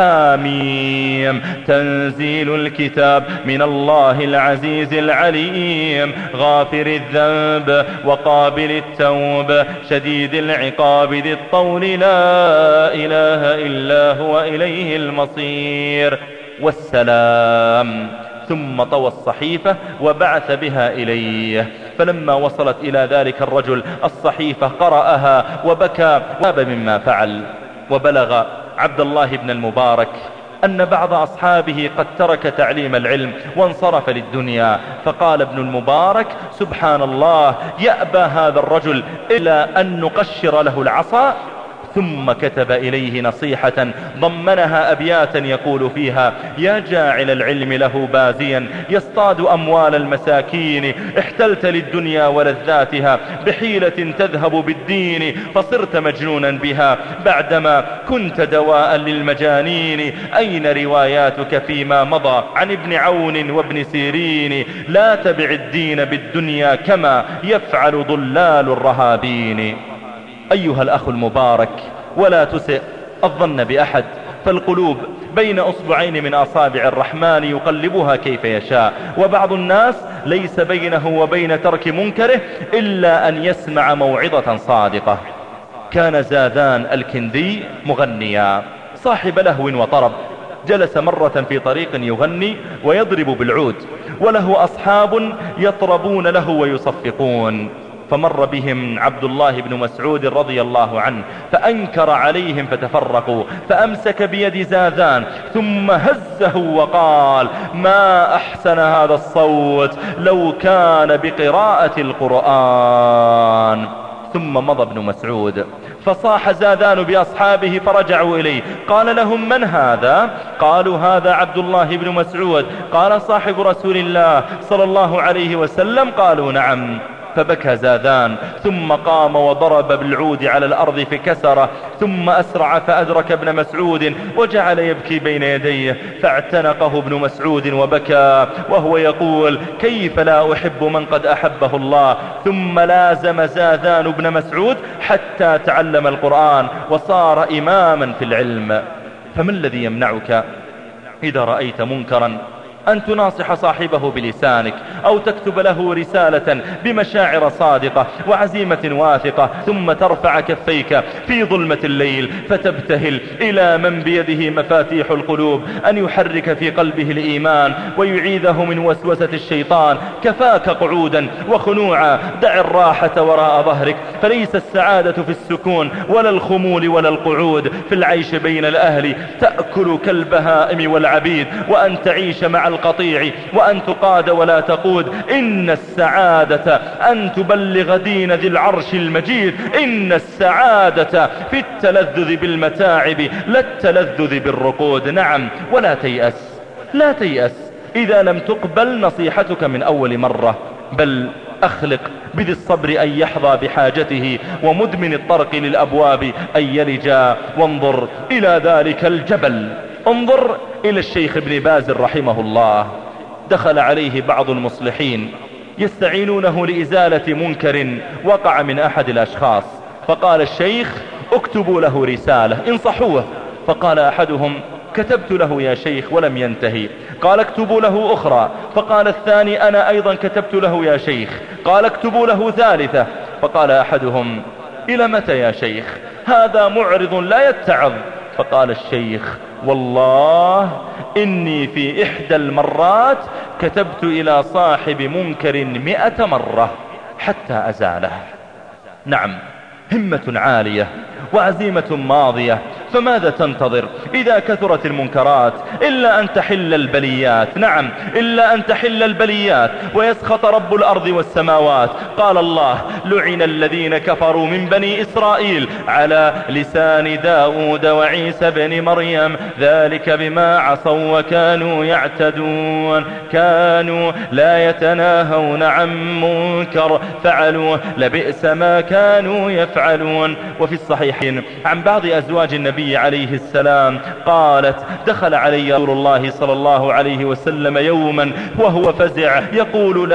حاميم، تنزيل الكتاب من الله العزيز العليم، غافر الذنب وقابل التوب، شديد العقاب ذي الطول، لا لا إله إلا هو إليه المصير، والسلام. ثم طوى الصحيفة وبعث بها إليه. فلما وصلت إلى ذلك الرجل الصحيفة قرأها وبكى واب مما فعل. وبلغ عبد الله بن المبارك أن بعض أصحابه قد ترك تعليم العلم وانصرف للدنيا، فقال ابن المبارك: سبحان الله، يأبى هذا الرجل إلا أن نقشر له العصا. ثم كتب إليه نصيحة ضمنها أبياتا يقول فيها: يا جاعل العلم له بازيا يصطاد أموال المساكين، احتلت للدنيا ولذاتها بحيلة تذهب بالدين، فصرت مجنونا بها بعدما كنت دواء للمجانين. أين رواياتك فيما مضى عن ابن عون وابن سيرين؟ لا تبع الدين بالدنيا كما يفعل ضلال الرهابين. أيها الأخ المبارك، ولا تسئ الظن بأحد، فالقلوب بين أصبعين من أصابع الرحمن يقلبها كيف يشاء، وبعض الناس ليس بينه وبين ترك منكره إلا أن يسمع موعظة صادقة. كان زاذان الكندي مغنيا صاحب لهو وطرب، جلس مرة في طريق يغني ويضرب بالعود، وله أصحاب يطربون له ويصفقون، فمر بهم عبد الله بن مسعود رضي الله عنه فأنكر عليهم فتفرقوا، فأمسك بيد زاذان ثم هزه وقال: ما أحسن هذا الصوت لو كان بقراءة القرآن. ثم مضى ابن مسعود، فصاح زاذان بأصحابه فرجعوا إليه، قال لهم: من هذا؟ قالوا: هذا عبد الله بن مسعود. قال: صاحب رسول الله صلى الله عليه وسلم؟ قالوا: نعم. فبكى زاذان، ثم قام وضرب بالعود على الأرض فكسره، ثم أسرع فأدرك ابن مسعود وجعل يبكي بين يديه، فاعتنقه ابن مسعود وبكى وهو يقول: كيف لا أحب من قد أحبه الله. ثم لازم زاذان ابن مسعود حتى تعلم القرآن وصار إماما في العلم. فما الذي يمنعك إذا رأيت منكرا أن تناصح صاحبه بلسانك، أو تكتب له رسالة بمشاعر صادقة وعزيمة واثقة، ثم ترفع كفيك في ظلمة الليل فتبتهل إلى من بيده مفاتيح القلوب أن يحرك في قلبه الإيمان ويعيذه من وسوسة الشيطان. كفاك قعودا وخنوعا، دع الراحة وراء ظهرك، فليس السعادة في السكون ولا الخمول ولا القعود، في العيش بين الأهل تأكل كالبهائم والعبيد، وأن تعيش مع القطيع وأن تقاد ولا تقود. إن السعادة أن تبلغ دين ذي العرش المجيد، إن السعادة في التلذذ بالمتاعب لا التلذذ بالرقود. نعم، ولا تيأس، لا تيأس إذا لم تقبل نصيحتك من أول مرة، بل أخلق بذي الصبر أن يحظى بحاجته، ومدمن الطرق للأبواب أن يلجا. وانظر إلى ذلك الجبل، انظر إلى الشيخ ابن باز رحمه الله، دخل عليه بعض المصلحين يستعينونه لإزالة منكر وقع من أحد الأشخاص، فقال الشيخ: اكتبوا له رسالة انصحوه. فقال أحدهم: كتبت له يا شيخ ولم ينتهي. قال: اكتبوا له أخرى. فقال الثاني: أنا أيضا كتبت له يا شيخ. قال: اكتبوا له ثالثة. فقال أحدهم: إلى متى يا شيخ؟ هذا معرض لا يتعظ. فقال الشيخ: والله إني في إحدى المرات كتبت إلى صاحب منكر مئة مرة حتى أزاله. نعم، همة عالية وعزيمة ماضية، فماذا تنتظر إذا كثرت المنكرات؟ إلا أن تحل البليات. نعم، إلا أن تحل البليات ويسخط رب الأرض والسماوات. قال الله: لعن الذين كفروا من بني إسرائيل على لسان داود وعيسى بن مريم ذلك بما عصوا وكانوا يعتدون، كانوا لا يتناهون عن منكر فعلوه لبئس ما كانوا يفعلون. وفي الصحيحين عن بعض أزواج النبي عليه السلام قالت: دخل علي رسول الله صلى الله عليه وسلم يوما وهو فزع يقول: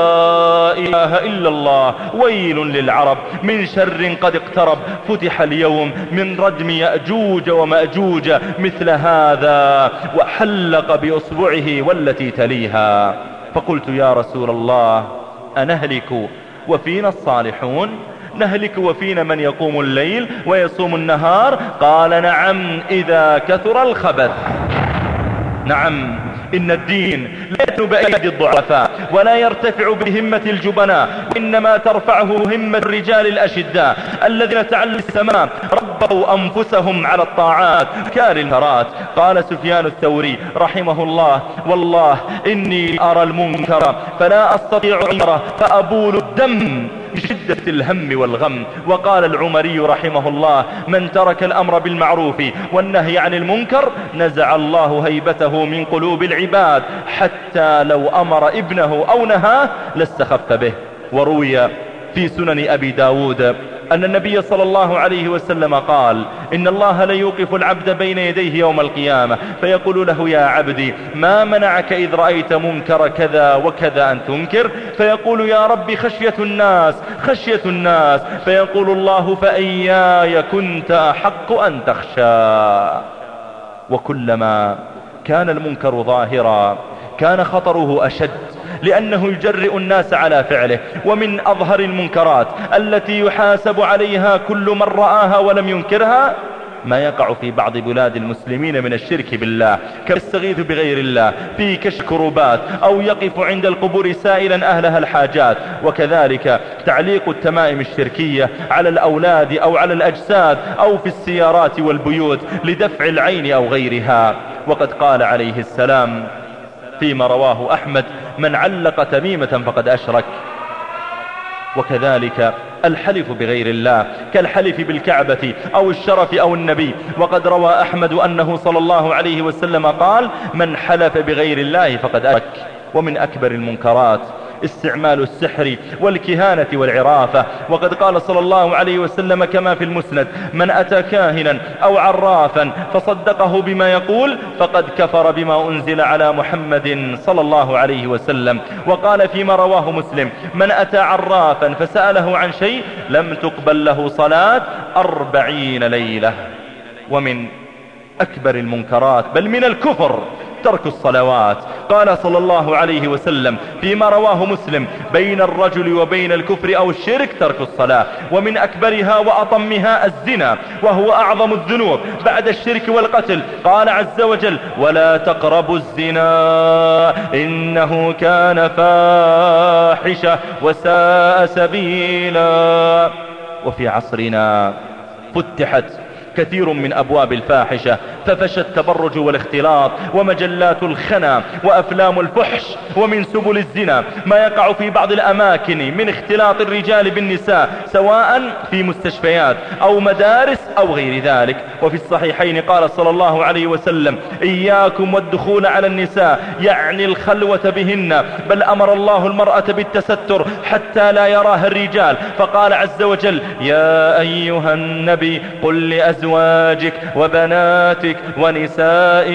لا إله إلا الله، ويل للعرب من شر قد اقترب، فتح اليوم من ردم يأجوج ومأجوج مثل هذا، وحلق بأصبعه والتي تليها. فقلت: يا رسول الله، أنهلك وفينا الصالحون؟ نهلك وفينا من يقوم الليل ويصوم النهار؟ قال: نعم، إذا كثر الخبث. نعم، إن الدين لا يتنو بأيدي الضعفاء ولا يرتفع بهمة الجبناء، إنما ترفعه همة الرجال الأشداء الذين تعلموا السماء ربوا أنفسهم على الطاعات كار الكرات. قال سفيان الثوري رحمه الله: والله إني أرى المنكر فلا أستطيع عمره فأبول الدم بشدة الهم والغم. وقال العمري رحمه الله: من ترك الأمر بالمعروف والنهي عن المنكر نزع الله هيبته من قلوب العباد، حتى لو أمر ابنه أو نهاه لاستخف به. وروي في سنن أبي داود أن النبي صلى الله عليه وسلم قال: إن الله ليوقف العبد بين يديه يوم القيامة فيقول له: يا عبدي، ما منعك إذ رأيت منكر كذا وكذا أن تنكر؟ فيقول: يا ربي، خشية الناس خشية الناس. فيقول الله: فإياي كنت أحق أن تخشى. وكلما كان المنكر ظاهرا كان خطره أشد، لأنه يجرئ الناس على فعله. ومن أظهر المنكرات التي يحاسب عليها كل من رآها ولم ينكرها ما يقع في بعض بلاد المسلمين من الشرك بالله، كيستغيث بغير الله في كشف كروبات أو يقف عند القبور سائلا أهلها الحاجات، وكذلك تعليق التمائم الشركية على الأولاد أو على الأجساد أو في السيارات والبيوت لدفع العين أو غيرها. وقد قال عليه السلام فيما رواه أحمد: من علق تميمة فقد أشرك. وكذلك الحلف بغير الله كالحلف بالكعبة أو الشرف أو النبي. وقد روى أحمد أنه صلى الله عليه وسلم قال: من حلف بغير الله فقد أشرك. ومن أكبر المنكرات استعمال السحر والكهانة والعرافة. وقد قال صلى الله عليه وسلم كما في المسند: من أتى كاهنا أو عرافا فصدقه بما يقول فقد كفر بما أنزل على محمد صلى الله عليه وسلم. وقال فيما رواه مسلم: من أتى عرافا فسأله عن شيء لم تقبل له صلاة أربعين ليلة. ومن أكبر المنكرات بل من الكفر ترك الصلوات. قال صلى الله عليه وسلم فيما رواه مسلم: بين الرجل وبين الكفر أو الشرك ترك الصلاة. ومن أكبرها وأطمها الزنا، وهو أعظم الذنوب بعد الشرك والقتل. قال عز وجل: ولا تقربوا الزنا إنه كان فاحشة وساء سبيلا. وفي عصرنا فتحت كثير من أبواب الفاحشة، ففشى التبرج والاختلاط ومجلات الخنا وأفلام الفحش. ومن سبل الزنا ما يقع في بعض الأماكن من اختلاط الرجال بالنساء، سواء في مستشفيات أو مدارس أو غير ذلك. وفي الصحيحين قال صلى الله عليه وسلم: إياكم والدخول على النساء، يعني الخلوة بهن، بل أمر الله المرأة بالتستر حتى لا يراها الرجال. فقال عز وجل: يا أيها النبي قل لأزواجك وبناتك ونساء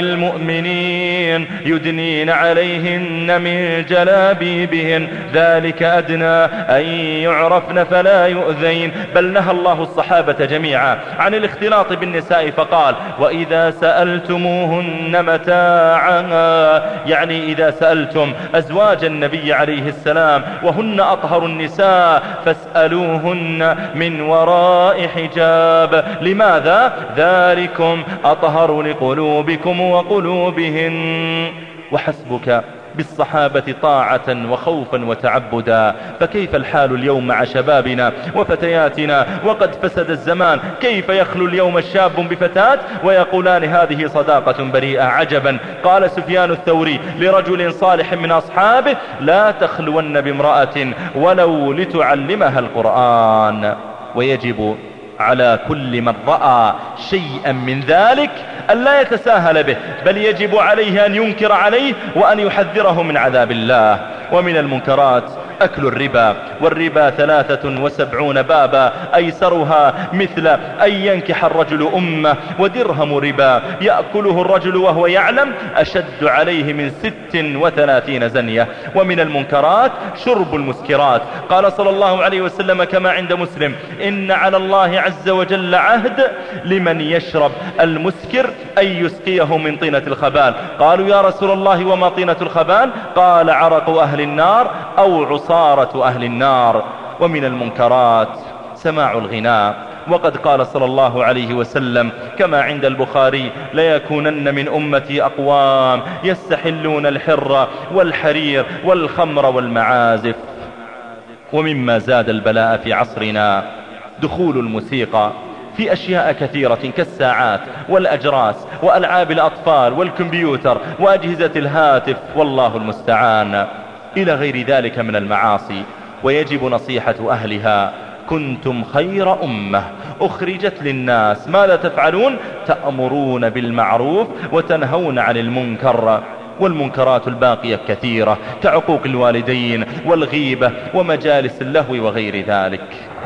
المؤمنين يدنين عليهن من جلابيبهن ذلك أدنى أن يعرفن فلا يؤذين. بل نهى الله الصحابة جميعا عن الاختلاط بالنساء فقال: وإذا سألتموهن متاعا، يعني إذا سألتم أزواج النبي عليه السلام وهن أطهر النساء فاسألوهن من وراء حجاب. لماذا؟ ذلكم أطهر لقلوبكم وقلوبهن. وحسبك بالصحابة طاعة وخوفا وتعبدا، فكيف الحال اليوم مع شبابنا وفتياتنا؟ وقد فسد الزمان. كيف يخلو اليوم الشاب بفتاة ويقولان هذه صداقة بريئة؟ عجبا. قال سفيان الثوري لرجل صالح من أصحابه: لا تخلون بامرأة ولو لتعلمها القرآن. ويجب على كل من رأى شيئا من ذلك أن لا يتساهل به، بل يجب عليه أن ينكر عليه وأن يحذره من عذاب الله. ومن المنكرات أكل الربا، والربا ثلاثة وسبعون بابا، أيسرها مثل أن ينكح الرجل أمه، ودرهم ربا يأكله الرجل وهو يعلم أشد عليه من ست وثلاثين زنية. ومن المنكرات شرب المسكرات. قال صلى الله عليه وسلم كما عند مسلم: إن على الله عز وجل عهد لمن يشرب المسكر أن يسقيه من طينة الخبال. قالوا: يا رسول الله وما طينة الخبال؟ قال: عرق أهل النار أو عصارة أهل النار. ومن المنكرات سماع الغناء. وقد قال صلى الله عليه وسلم كما عند البخاري: ليكونن من أمتي أقوام يستحلون الحر والحرير والخمر والمعازف. ومما زاد البلاء في عصرنا دخول الموسيقى في أشياء كثيرة كالساعات والأجراس وألعاب الأطفال والكمبيوتر وأجهزة الهاتف، والله المستعان، إلى غير ذلك من المعاصي. ويجب نصيحة أهلها: كنتم خير أمة أخرجت للناس، ماذا تفعلون؟ تأمرون بالمعروف وتنهون عن المنكر. والمنكرات الباقية كثيرة كعقوق الوالدين والغيبة ومجالس اللهو وغير ذلك.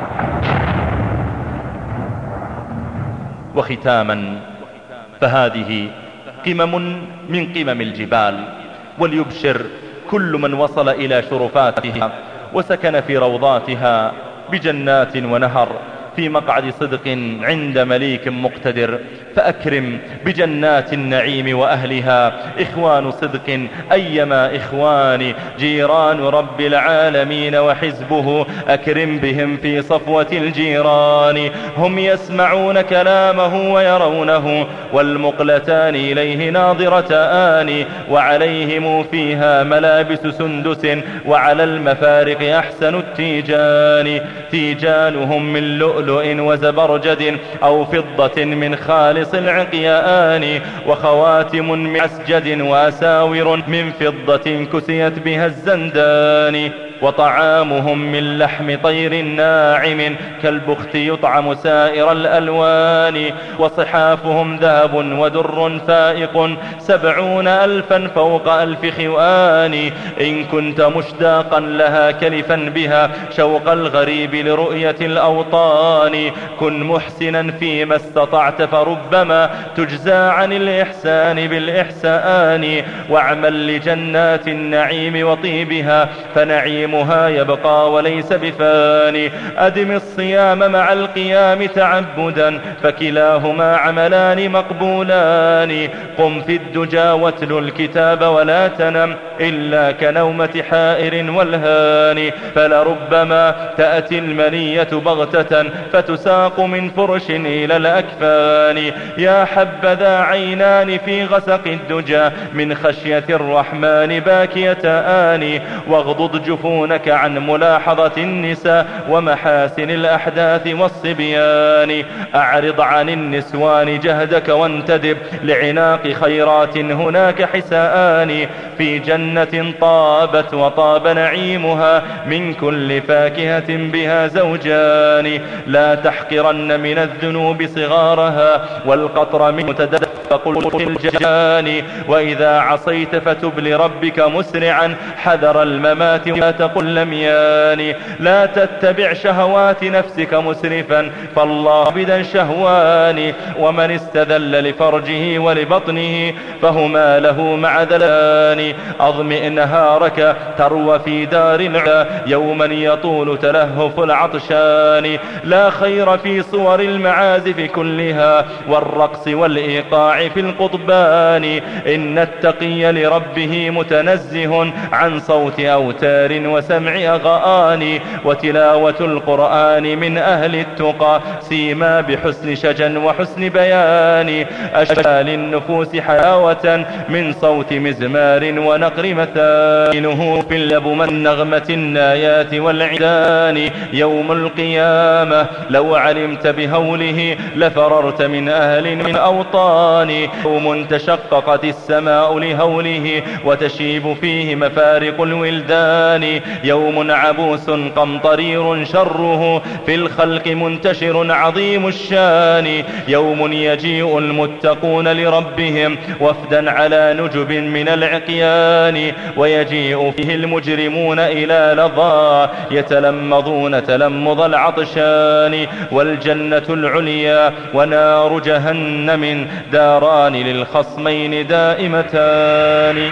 وختاما، فهذه قمم من قمم الجبال، وليبشر كل من وصل إلى شرفاتها وسكن في روضاتها بجنات ونهر، في مقعد صدق عند مليك مقتدر. فأكرم بجنات النعيم وأهلها إخوان صدق أيما إخوان جيران رب العالمين وحزبه، أكرم بهم في صفوة الجيران. هم يسمعون كلامه ويرونه والمقلتان إليه ناظرتان، وعليهم فيها ملابس سندس وعلى المفارق أحسن التيجان. تيجانهم من لؤلؤ وزبرجد أو فضة من خالص العقيان، وخواتم من عسجد وأساور من فضة كسيت بها الزندان. وطعامهم من لحم طير ناعم كالبخت يطعم سائر الألوان. وصحافهم ذهب ودر فائق سبعون ألفا فوق ألف خوان. إن كنت مشتاقا لها كلفا بها شوق الغريب لرؤية الأوطان، كن محسنا فيما استطعت فربما تجزى عن الإحسان بالإحسان. واعمل لجنات النعيم وطيبها فنعيمها يبقى وليس بفاني. أدم الصيام مع القيام تعبدا فكلاهما عملان مقبولان. قم في الدجى واتل الكتاب ولا تنم إلا كنومة حائر والهان. فلربما تأتي المنية بغتة فتساق من فرش إلى الأكفان. يا حبذا عينان في غسق الدجى من خشية الرحمن باكيتان. واغضض جفونك عن ملاحظة النساء ومحاسن الأحداث والصبيان. أعرض عن النسوان جهدك وانتدب لعناق خيرات هناك حسآن. في جنة طابت وطاب نعيمها من كل فاكهة بها زوجان. لا تحقرن من الذنوب صغارها والقطر من متدفق الجان. وإذا عصيت فتب لربك مسرعا حذر الممات ولا تقل لميان. لا تتبع شهوات نفسك مسرفا فالله بدا شهوان. ومن استذل لفرجه ولبطنه فهما له معذلان. أضمئ نهارك تروى في دار العلا يوما يطول تلهف العطشان. لا خير في صور المعازف كلها والرقص والإيقاع في القطبان. إن التقي لربه متنزه عن صوت أوتار وسمع أغاني. وتلاوة القرآن من أهل التقى سيما بحسن شجن وحسن بيان. أشكى للنفوس حلاوة من صوت مزمار ونقر مثانه في اللب من نغمة النايات والعدان. يوم القيامة لو علمت بهوله لفررت من أهل من أوطان. يوم تشققت السماء لهوله وتشيب فيه مفارق الولدان. يوم عبوس قمطرير شره في الخلق منتشر عظيم الشان. يوم يجيء المتقون لربهم وفدا على نجب من العقيان. ويجيء فيه المجرمون إلى لظى يتلمضون تلمض العطشان. والجنة العليا ونار جهنم داران للخصمين دائمتان.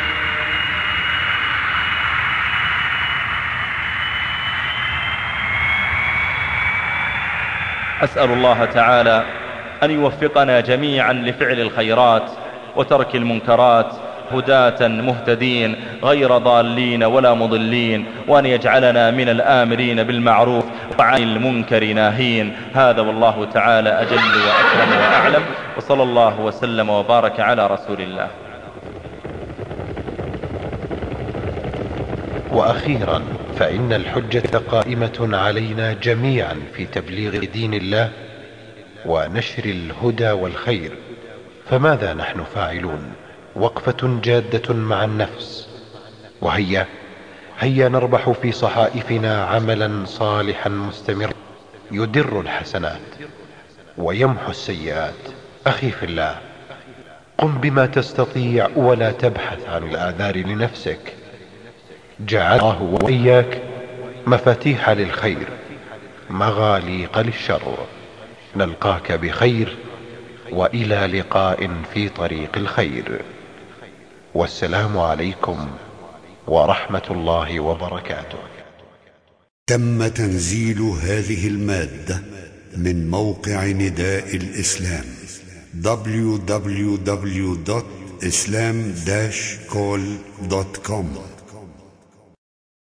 أسأل الله تعالى أن يوفقنا جميعا لفعل الخيرات وترك المنكرات هداة مهتدين غير ضالين ولا مضلين، وأن يجعلنا من الآمرين بالمعروف وعن المنكر ناهين. هذا والله تعالى أجل وأكرم وأعلم، وصلى الله وسلم وبارك على رسول الله. وأخيرا فإن الحجة قائمة علينا جميعا في تبليغ دين الله ونشر الهدى والخير. فماذا نحن فاعلون؟ وقفة جادة مع النفس، وهيا هيا نربح في صحائفنا عملا صالحا مستمرا يدر الحسنات ويمحو السيئات. أخي في الله، قم بما تستطيع ولا تبحث عن الآثار لنفسك. جعل الله وإياك مفاتيح للخير مغاليق للشر. نلقاك بخير وإلى لقاء في طريق الخير، والسلام عليكم ورحمة الله وبركاته. تم تنزيل هذه المادة من موقع نداء الإسلام دبليو دبليو دبليو دوت إسلام داش كول دوت كوم.